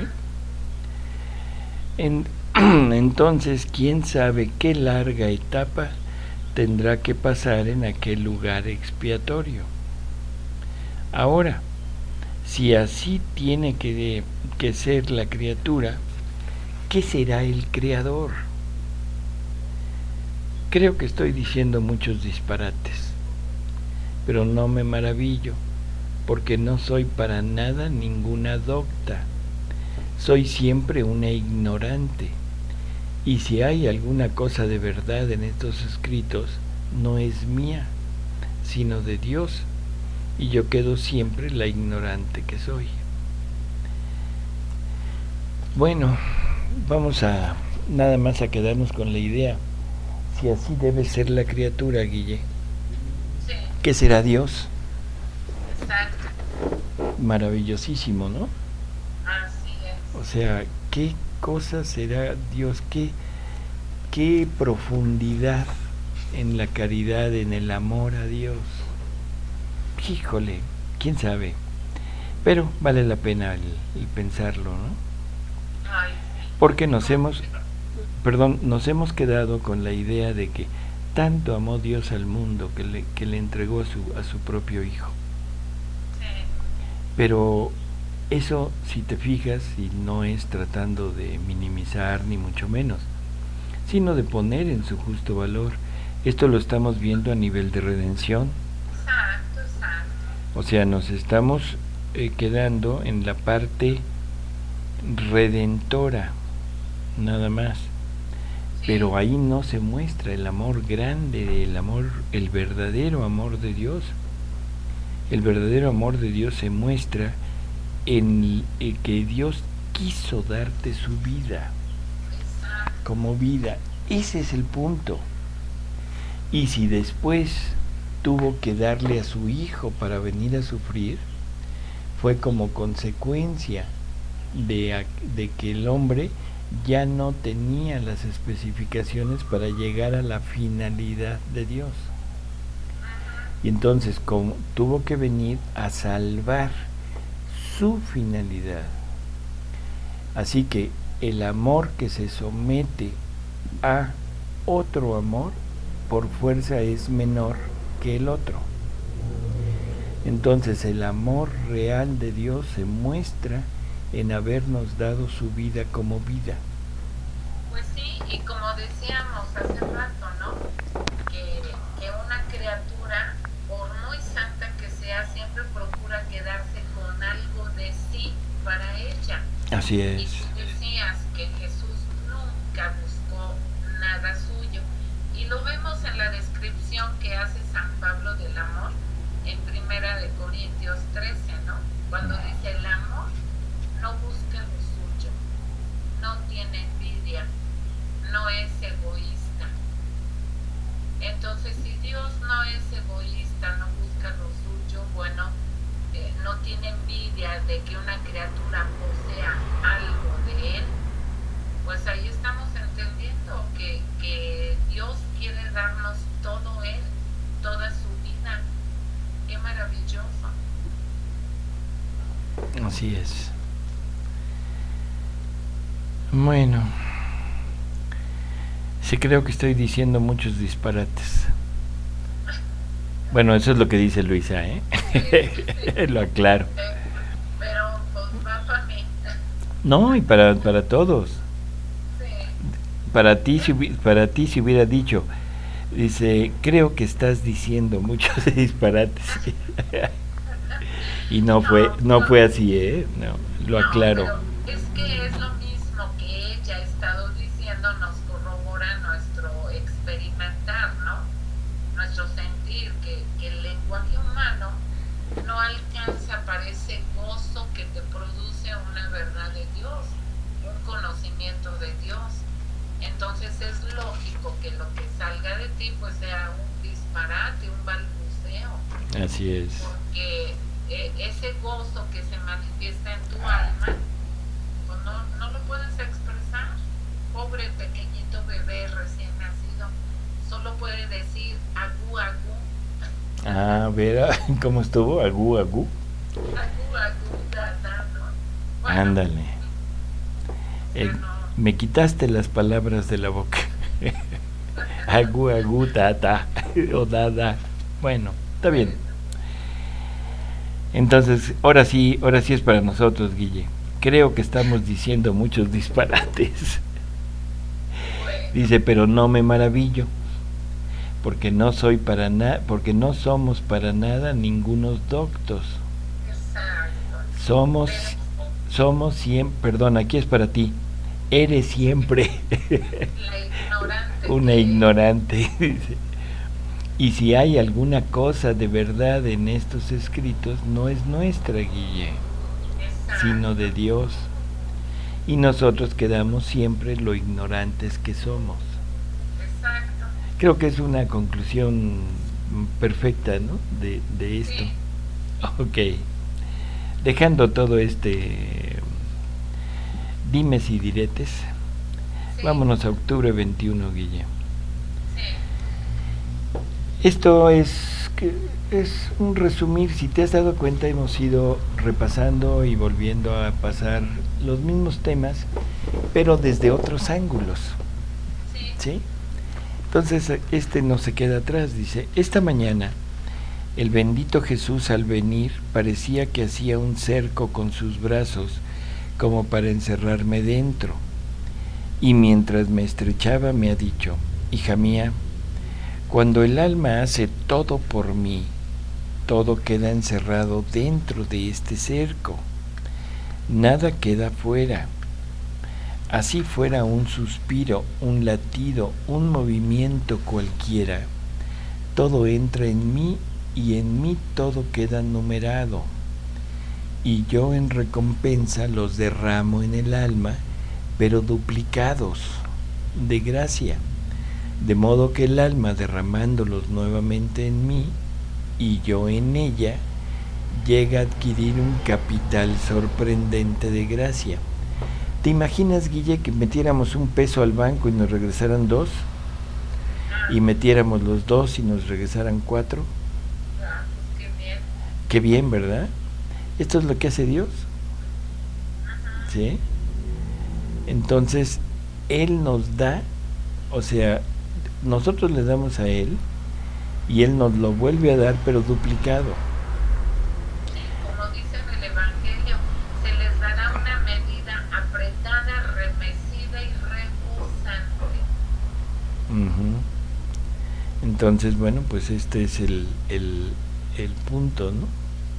Speaker 1: Entonces, ¿quién sabe qué larga etapa tendrá que pasar en aquel lugar expiatorio? Ahora, si así tiene que ser la criatura, ¿qué será el creador? Creo que estoy diciendo muchos disparates, pero no me maravillo, porque no soy para nada ninguna docta. Soy siempre una ignorante, y si hay alguna cosa de verdad en estos escritos, no es mía, sino de Dios, y yo quedo siempre la ignorante que soy. Bueno, vamos a nada más a quedarnos con la idea. Si así debe ser la criatura, Guille,
Speaker 2: Sí.
Speaker 1: ¿qué será Dios?
Speaker 2: Exacto.
Speaker 1: Maravillosísimo, ¿no?
Speaker 2: Así es.
Speaker 1: O sea, ¿qué cosa será Dios? ¿Qué profundidad en la caridad, en el amor a Dios? Híjole, quién sabe. Pero vale la pena el pensarlo, ¿no?
Speaker 2: Ay, sí.
Speaker 1: Porque nos hemos quedado con la idea de que tanto amó Dios al mundo que le entregó a su propio Hijo.
Speaker 2: Sí.
Speaker 1: Pero eso, si te fijas, y no es tratando de minimizar ni mucho menos, sino de poner en su justo valor. Esto lo estamos viendo a nivel de redención.
Speaker 2: Exacto, exacto.
Speaker 1: O sea, nos estamos quedando en la parte redentora, nada más. Pero ahí no se muestra el amor grande, el verdadero amor de Dios. El verdadero amor de Dios se muestra en que Dios quiso darte su vida como vida. Ese es el punto. Y si después tuvo que darle a su Hijo para venir a sufrir, fue como consecuencia de que el hombre ya no tenía las especificaciones para llegar a la finalidad de Dios. Y entonces, como tuvo que venir a salvar su finalidad. Así que el amor que se somete a otro amor, por fuerza es menor que el otro. Entonces el amor real de Dios se muestra en habernos dado su vida como vida.
Speaker 2: Pues sí, y como decíamos hace rato, ¿no? Que una criatura, por muy santa que sea, siempre procura quedarse con algo de sí para ella.
Speaker 1: Así es.
Speaker 2: Y tú decías que Jesús nunca buscó nada suyo. Y lo vemos en la Primera de Corintios 13, ¿no? Cuando dice el amor no busca lo suyo, no tiene envidia, no es egoísta. Entonces, si Dios no es egoísta, no busca lo suyo, bueno, no tiene envidia de que una criatura posea algo de él, pues ahí estamos entendiendo que Dios quiere darnos todo él, toda su vida. Qué maravilloso.
Speaker 1: Así es. Bueno, sí creo que estoy diciendo muchos disparates. Bueno, eso es lo que dice Luisa, ¿eh? Sí. Lo aclaro.
Speaker 2: Pero pues va para mí.
Speaker 1: No, y para todos.
Speaker 2: Sí.
Speaker 1: Para ti si hubiera dicho, dice, creo que estás diciendo muchos disparates. Y no fue así, ¿eh? No, lo aclaro.
Speaker 2: Pero es que es lo mismo que ella ha estado diciendo, nos corrobora nuestro experimentar, ¿no? Nuestro sentir, que el lenguaje humano no alcanza para ese gozo que te produce una verdad de Dios, un conocimiento de Dios. Entonces es lógico que lo que salga de ti pues sea un disparate, un balbuceo.
Speaker 1: Así es.
Speaker 2: Porque ese gozo que se manifiesta en tu alma, pues no lo puedes expresar. Pobre pequeñito bebé recién nacido, solo puede decir agú, agú.
Speaker 1: Ah, ver, ¿cómo estuvo? Agú, agú.
Speaker 2: Agú, agú, da, ¿no? Bueno,
Speaker 1: ándale. Me quitaste las palabras de la boca. Agú, agú, ta, o da. Bueno, está bien. Entonces, ahora sí es para nosotros, Guille. Creo que estamos diciendo muchos disparates. Dice, pero no me maravillo, porque no somos para nada ningunos doctos. Somos siempre, perdón, aquí es para ti. Eres siempre una ignorante, dice. Y si hay alguna cosa de verdad en estos escritos, no es nuestra, Guille, sino de Dios. Y nosotros quedamos siempre lo ignorantes que somos.
Speaker 2: Exacto.
Speaker 1: Creo que es una conclusión perfecta, ¿no? de esto.
Speaker 2: Sí.
Speaker 1: Ok. Dejando todo este dimes y diretes, sí. Vámonos a octubre 21, Guille. Esto es un resumir. Si te has dado cuenta, hemos ido repasando y volviendo a pasar los mismos temas, pero desde otros ángulos. ¿Sí? Entonces, no se queda atrás. Dice, esta mañana, el bendito Jesús al venir parecía que hacía un cerco con sus brazos como para encerrarme dentro. Y mientras me estrechaba me ha dicho, hija mía, cuando el alma hace todo por mí, todo queda encerrado dentro de este cerco, nada queda fuera. Así fuera un suspiro, un latido, un movimiento cualquiera, todo entra en mí y en mí todo queda numerado. Y yo en recompensa los derramo en el alma, pero duplicados de gracia. De modo que el alma derramándolos nuevamente en mí y yo en ella, llega a adquirir un capital sorprendente de gracia. ¿Te imaginas, Guille, que metiéramos un peso al banco y nos regresaran 2? ¿Y metiéramos los 2 y nos regresaran 4?
Speaker 2: Qué bien.
Speaker 1: Qué bien, ¿verdad? Esto es lo que hace Dios. ¿Sí? Entonces, Él nos da, o sea, nosotros le damos a Él y Él nos lo vuelve a dar, pero duplicado.
Speaker 2: Sí, como dice en el Evangelio, se les dará una medida apretada, remecida y rebosante.
Speaker 1: Entonces, bueno, pues este es el punto, ¿no?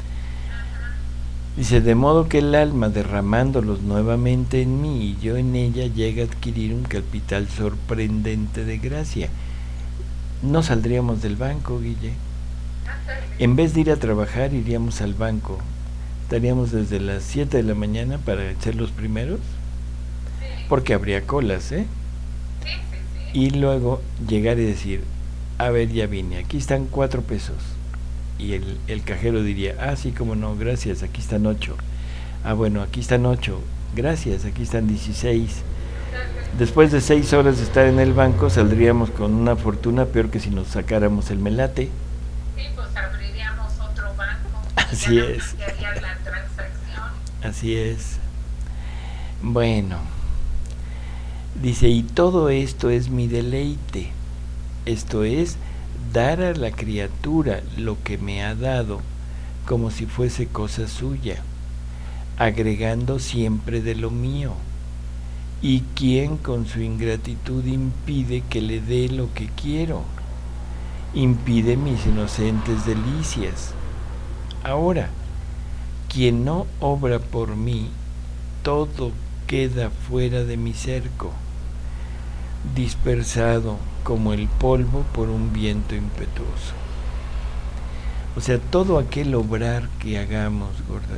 Speaker 1: Dice, de modo que el alma derramándolos nuevamente en mí y yo en ella llega a adquirir un capital sorprendente de gracia. No saldríamos del banco, Guille. En vez de ir a trabajar, iríamos al banco. Estaríamos desde las 7 de la mañana para ser los primeros, porque habría colas, ¿eh? Y luego llegar y decir, a ver, ya vine, aquí están 4 pesos. Y el cajero diría, ah, sí, como no, gracias, aquí están 8. Ah, bueno, aquí están 8, gracias, aquí están 16. Después de 6 horas de estar en el banco, saldríamos con una fortuna peor que si nos sacáramos el melate.
Speaker 2: Sí, pues abriríamos otro banco.
Speaker 1: Así es.
Speaker 2: La transacción.
Speaker 1: Así es. Bueno, dice, y todo esto es mi deleite. Esto es, dar a la criatura lo que me ha dado, como si fuese cosa suya, agregando siempre de lo mío. ¿Y quién con su ingratitud impide que le dé lo que quiero? Impide mis inocentes delicias. Ahora, quien no obra por mí, todo queda fuera de mi cerco, dispersado como el polvo por un viento impetuoso. O sea, todo aquel obrar que hagamos,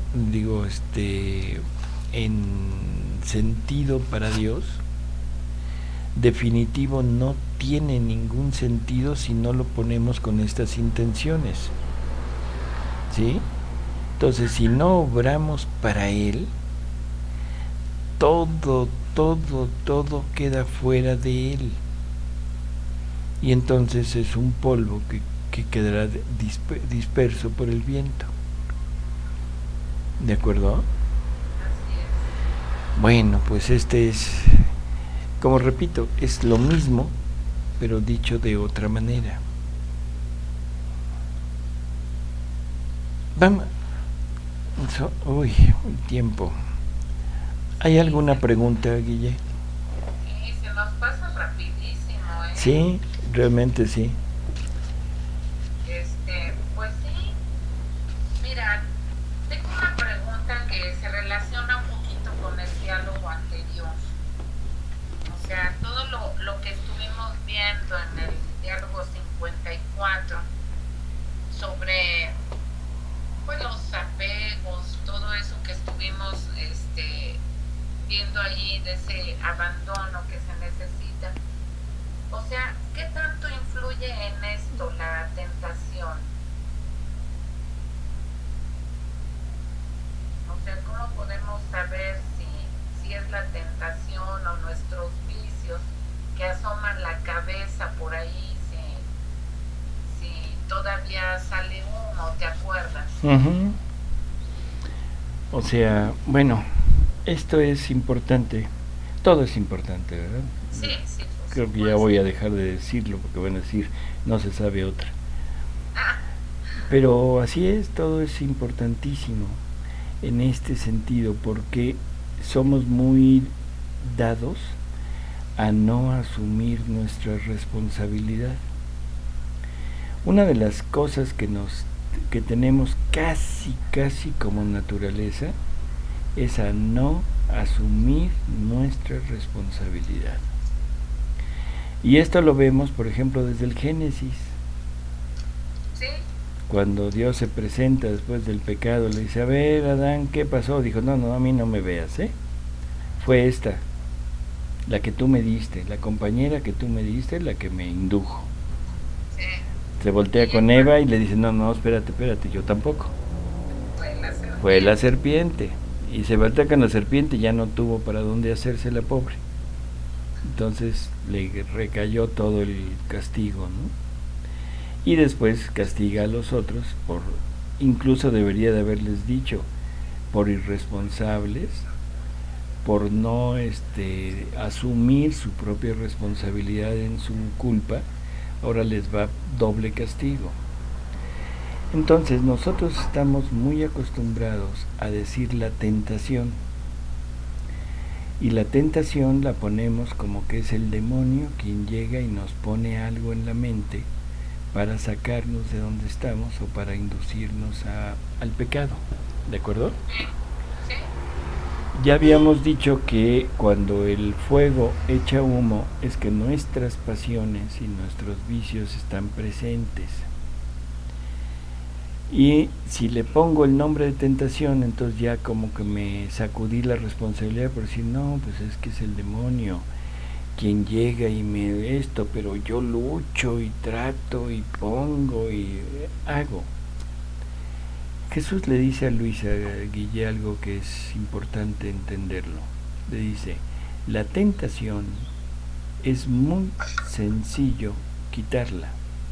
Speaker 1: en sentido para Dios, definitivo no tiene ningún sentido si no lo ponemos con estas intenciones. ¿Sí? Entonces, si no obramos para Él, todo queda fuera de Él. Y entonces es un polvo que quedará disperso por el viento. ¿De acuerdo? Bueno, pues este es, como repito, es lo mismo, pero dicho de otra manera. Vamos. Uy, el tiempo. ¿Hay alguna pregunta, Guille?
Speaker 2: Sí, se nos pasa rapidísimo, ¿eh?
Speaker 1: Sí, realmente sí.
Speaker 2: Pues sí. Mira, tengo una pregunta que se relaciona un poquito con el diálogo anterior. O sea, todo lo que estuvimos viendo en el diálogo 54 sobre pues los apegos, todo eso que estuvimos viendo allí de ese abandono que se necesita. O sea, ¿qué tanto influye en esto la tentación? O sea, ¿cómo podemos saber si es la tentación o nuestros vicios que asoman la cabeza por ahí, si todavía sale uno, ¿te acuerdas?
Speaker 1: Uh-huh. O sea, bueno, esto es importante, todo es importante, ¿verdad?
Speaker 2: Sí.
Speaker 1: Creo que ya voy a dejar de decirlo porque van a decir, no se sabe otra. Pero así es, todo es importantísimo en este sentido, porque somos muy dados a no asumir nuestra responsabilidad. Una de las cosas que tenemos casi como naturaleza es a no asumir nuestra responsabilidad. Y esto lo vemos, por ejemplo, desde el Génesis.
Speaker 2: Sí.
Speaker 1: Cuando Dios se presenta después del pecado, le dice, a ver, Adán, ¿qué pasó? Dijo, no, a mí no me veas, ¿eh? Fue esta, la que tú me diste, la compañera que tú me diste, la que me indujo.
Speaker 2: Sí.
Speaker 1: Se voltea con Eva y le dice, no, espérate, yo tampoco. Fue la serpiente. Y se voltea con la serpiente y ya no tuvo para dónde hacerse la pobre. Entonces le recayó todo el castigo, ¿no? Y después castiga a los otros incluso debería de haberles dicho, por irresponsables, por no asumir su propia responsabilidad en su culpa, ahora les va doble castigo. Entonces nosotros estamos muy acostumbrados a decir la tentación, y la tentación la ponemos como que es el demonio quien llega y nos pone algo en la mente para sacarnos de donde estamos o para inducirnos al pecado. ¿De acuerdo?
Speaker 2: Sí.
Speaker 1: Ya habíamos dicho que cuando el fuego echa humo es que nuestras pasiones y nuestros vicios están presentes. Y si le pongo el nombre de tentación, entonces ya como que me sacudí la responsabilidad por decir, no, pues es que es el demonio quien llega y me esto, pero yo lucho y trato y pongo y hago. Jesús le dice a Luisa Guille algo que es importante entenderlo. Le dice, la tentación es muy sencillo quitarla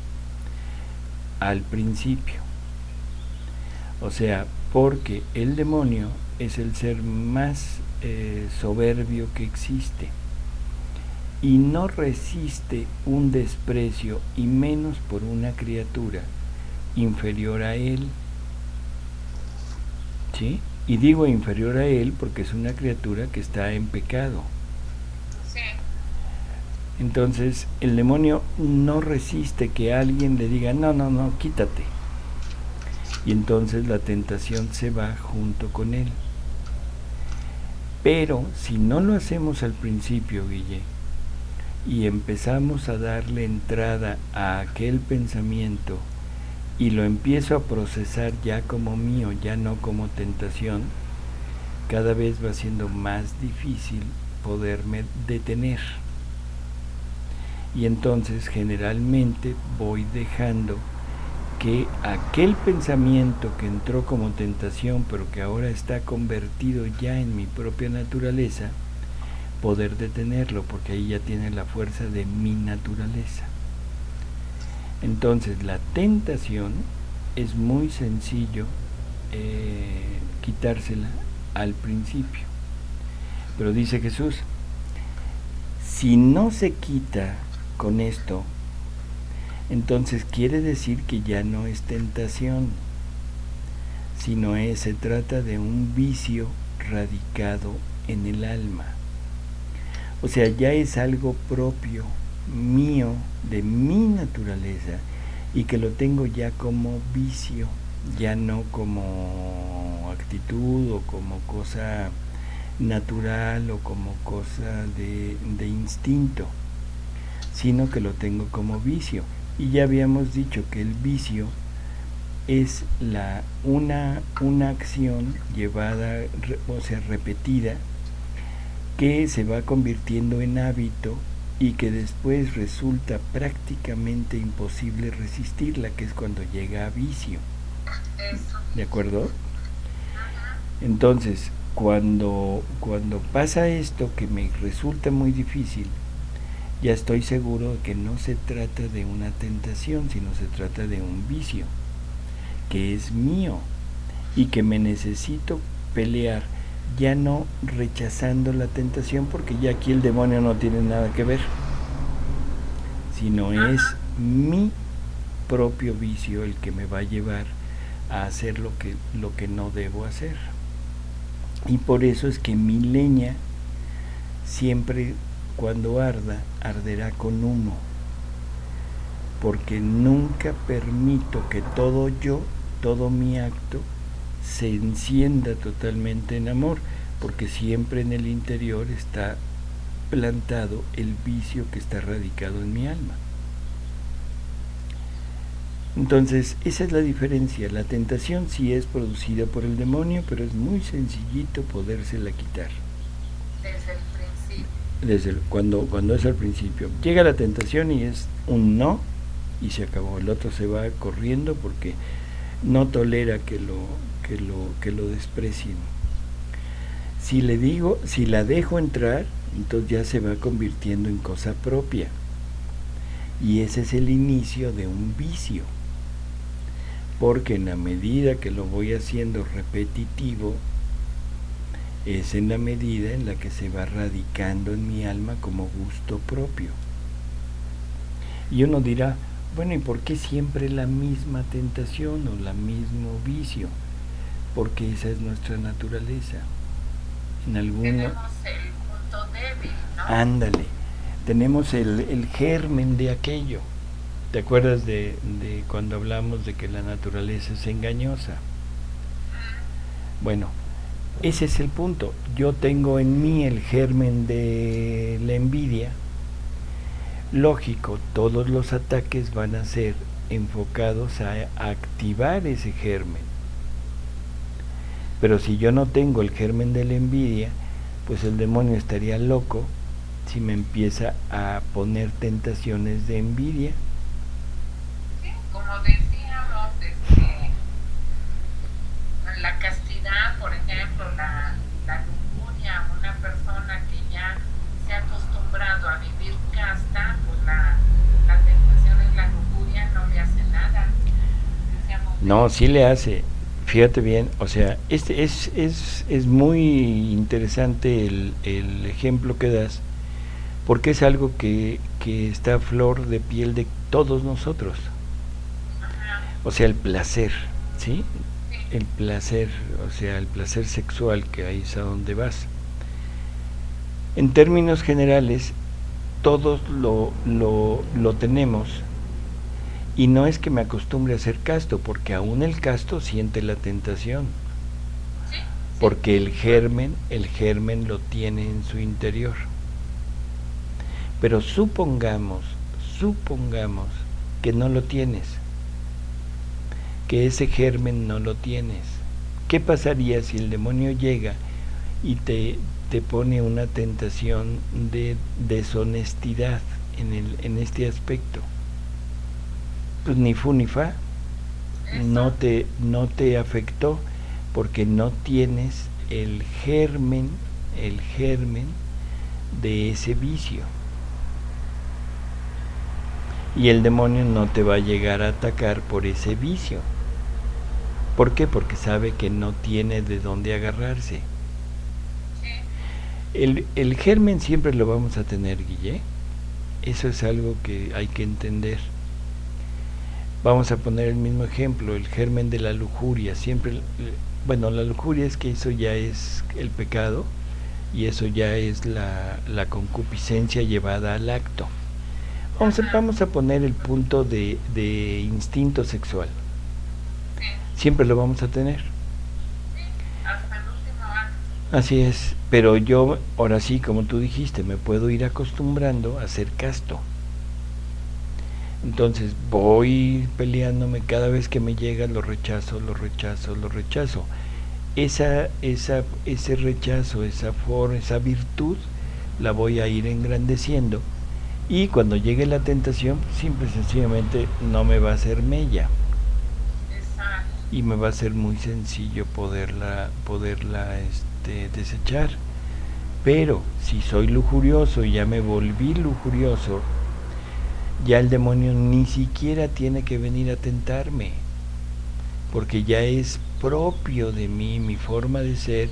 Speaker 1: al principio. O sea, porque el demonio es el ser más soberbio que existe y no resiste un desprecio y menos por una criatura inferior a él. ¿Sí? Y digo inferior a él porque es una criatura que está en pecado.
Speaker 2: Sí.
Speaker 1: Entonces el demonio no resiste que alguien le diga, no, no, no, quítate. Y entonces la tentación se va junto con él. Pero si no lo hacemos al principio, Guille, y empezamos a darle entrada a aquel pensamiento y lo empiezo a procesar ya como mío, ya no como tentación, cada vez va siendo más difícil poderme detener. Y entonces generalmente voy dejando que aquel pensamiento que entró como tentación, pero que ahora está convertido ya en mi propia naturaleza, poder detenerlo, porque ahí ya tiene la fuerza de mi naturaleza. Entonces la tentación es muy sencillo quitársela al principio. Pero dice Jesús, si no se quita con esto, entonces quiere decir que ya no es tentación, sino se trata de un vicio radicado en el alma. O sea, ya es algo propio, mío, de mi naturaleza, y que lo tengo ya como vicio, ya no como actitud o como cosa natural o como cosa de instinto, sino que lo tengo como vicio. Y ya habíamos dicho que el vicio es una acción llevada, o sea, repetida, que se va convirtiendo en hábito y que después resulta prácticamente imposible resistirla, que es cuando llega a vicio. ¿De acuerdo? Entonces, cuando pasa esto que me resulta muy difícil, ya estoy seguro de que no se trata de una tentación, sino se trata de un vicio, que es mío y que me necesito pelear, ya no rechazando la tentación, porque ya aquí el demonio no tiene nada que ver, sino es mi propio vicio el que me va a llevar a hacer lo que no debo hacer. Y por eso es que mi leña siempre, cuando arderá con humo, porque nunca permito que todo mi acto se encienda totalmente en amor, porque siempre en el interior está plantado el vicio que está radicado en mi alma. Entonces, esa es la diferencia. La tentación sí es producida por el demonio, pero es muy sencillito podérsela quitar. Desde el principio. Cuando es al principio. Llega la tentación y es un no, y se acabó. El otro se va corriendo porque no tolera que lo desprecien. Si la dejo entrar, entonces ya se va convirtiendo en cosa propia. Y ese es el inicio de un vicio. Porque en la medida que lo voy haciendo repetitivo, es en la medida en la que se va radicando en mi alma como gusto propio. Y uno dirá, bueno, ¿y por qué siempre la misma tentación o el mismo vicio? Porque esa es nuestra naturaleza.
Speaker 2: Tenemos el punto débil, ¿no?
Speaker 1: Ándale, tenemos el germen de aquello. ¿Te acuerdas de cuando hablamos de que la naturaleza es engañosa? Bueno, ese es el punto. Yo tengo en mí el germen de la envidia. Lógico, todos los ataques van a ser enfocados a activar ese germen. Pero si yo no tengo el germen de la envidia, pues el demonio estaría loco si me empieza a poner tentaciones de envidia.
Speaker 2: Sí, como decíamos, la castidad, por ejemplo, la lujuria, una persona que ya se ha acostumbrado a vivir casta, pues la tentación es la lujuria, no le hace nada.
Speaker 1: No, sí le hace. Fíjate bien, o sea, es muy interesante el ejemplo que das, porque es algo que está a flor de piel de todos nosotros. O sea, el placer, ¿sí? El placer, o sea, el placer sexual, que ahí es a donde vas. En términos generales, todos lo tenemos, y no es que me acostumbre a ser casto, porque aún el casto siente la tentación, porque el germen lo tiene en su interior. Pero supongamos que no lo tienes, que ese germen no lo tienes. ¿Qué pasaría si el demonio llega y te pone una tentación de deshonestidad en este aspecto? Pues ni fu ni fa, no te afectó, porque no tienes el germen de ese vicio. Y el demonio no te va a llegar a atacar por ese vicio. ¿Por qué? Porque sabe que no tiene de dónde agarrarse. El germen siempre lo vamos a tener, Guille. Eso es algo que hay que entender. Vamos a poner el mismo ejemplo, el germen de la lujuria. Siempre, bueno, la lujuria es que eso ya es el pecado, y eso ya es la concupiscencia llevada al acto. Vamos a poner el punto de instinto sexual. Siempre lo vamos a tener.
Speaker 2: Hasta el último acto.
Speaker 1: Así es, pero yo, ahora sí, como tú dijiste, me puedo ir acostumbrando a ser casto. Entonces voy peleándome, cada vez que me llega lo rechazo. Ese rechazo, esa virtud, la voy a ir engrandeciendo, y cuando llegue la tentación, simple y sencillamente no me va a hacer mella.
Speaker 2: Exacto.
Speaker 1: Y me va a ser muy sencillo poderla desechar. Pero si soy lujurioso y ya me volví lujurioso, ya el demonio ni siquiera tiene que venir a tentarme, porque ya es propio de mí, mi forma de ser,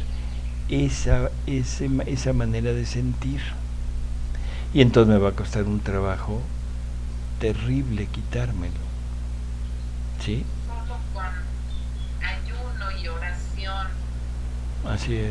Speaker 1: esa manera de sentir. Y entonces me va a costar un trabajo terrible quitármelo. ¿Sí?
Speaker 2: Solo con ayuno y oración.
Speaker 1: Así es.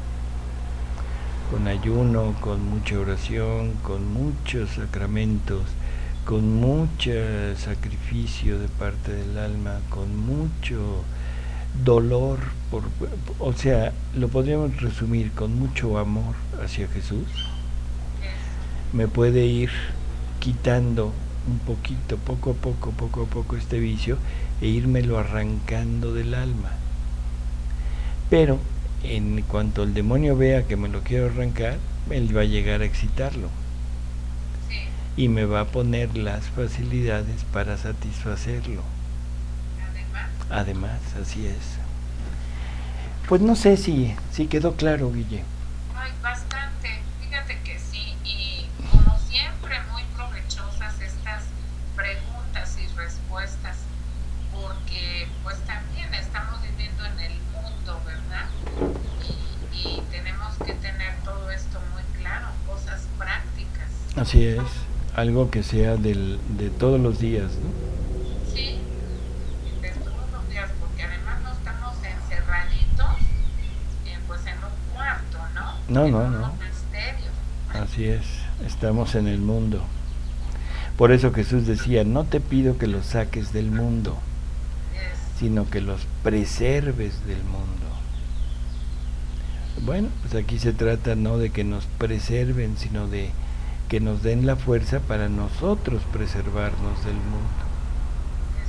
Speaker 1: Con ayuno, con mucha oración, con muchos sacramentos, con mucho sacrificio de parte del alma, con mucho dolor, o sea, lo podríamos resumir con mucho amor hacia Jesús. Me puede ir quitando un poquito, poco a poco este vicio, e írmelo arrancando del alma. Pero en cuanto el demonio vea que me lo quiero arrancar, él va a llegar a excitarlo. Y me va a poner las facilidades para satisfacerlo. Además, así es. Pues no sé si quedó claro, Guille.
Speaker 2: Ay, bastante. Fíjate que sí. Y como siempre, muy provechosas estas preguntas y respuestas, porque pues también estamos viviendo en el mundo, ¿verdad? Y tenemos que tener todo esto muy claro, cosas prácticas.
Speaker 1: Así es. Algo que sea de todos los días, ¿no?
Speaker 2: Sí, de todos los días, porque además no estamos encerraditos pues en un cuarto, ¿no? En un monasterio.
Speaker 1: Así es, estamos en el mundo. Por eso Jesús decía, no te pido que los saques del mundo, sino que los preserves del mundo. Bueno, pues aquí se trata no de que nos preserven, sino de que nos den la fuerza para nosotros preservarnos del mundo.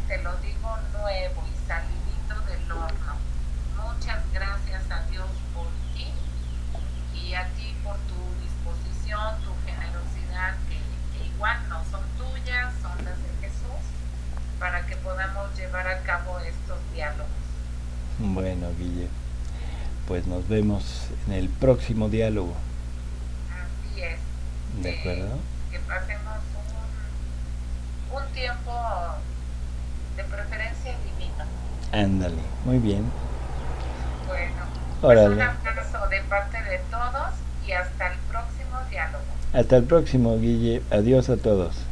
Speaker 2: te lo digo nuevo y salidito del horno. Muchas gracias a Dios por ti y a ti por tu disposición, tu generosidad, que igual no son tuyas, son las de Jesús, para que podamos llevar a cabo estos diálogos.
Speaker 1: Bueno, Guille, pues nos vemos en el próximo diálogo.
Speaker 2: Así es.
Speaker 1: ¿De acuerdo?
Speaker 2: Que pasemos un tiempo de preferencia divino.
Speaker 1: Ándale, muy bien.
Speaker 2: Bueno,
Speaker 1: Órale.
Speaker 2: pues un abrazo de parte de todos y hasta el próximo diálogo.
Speaker 1: Hasta el próximo, Guille. Adiós a todos.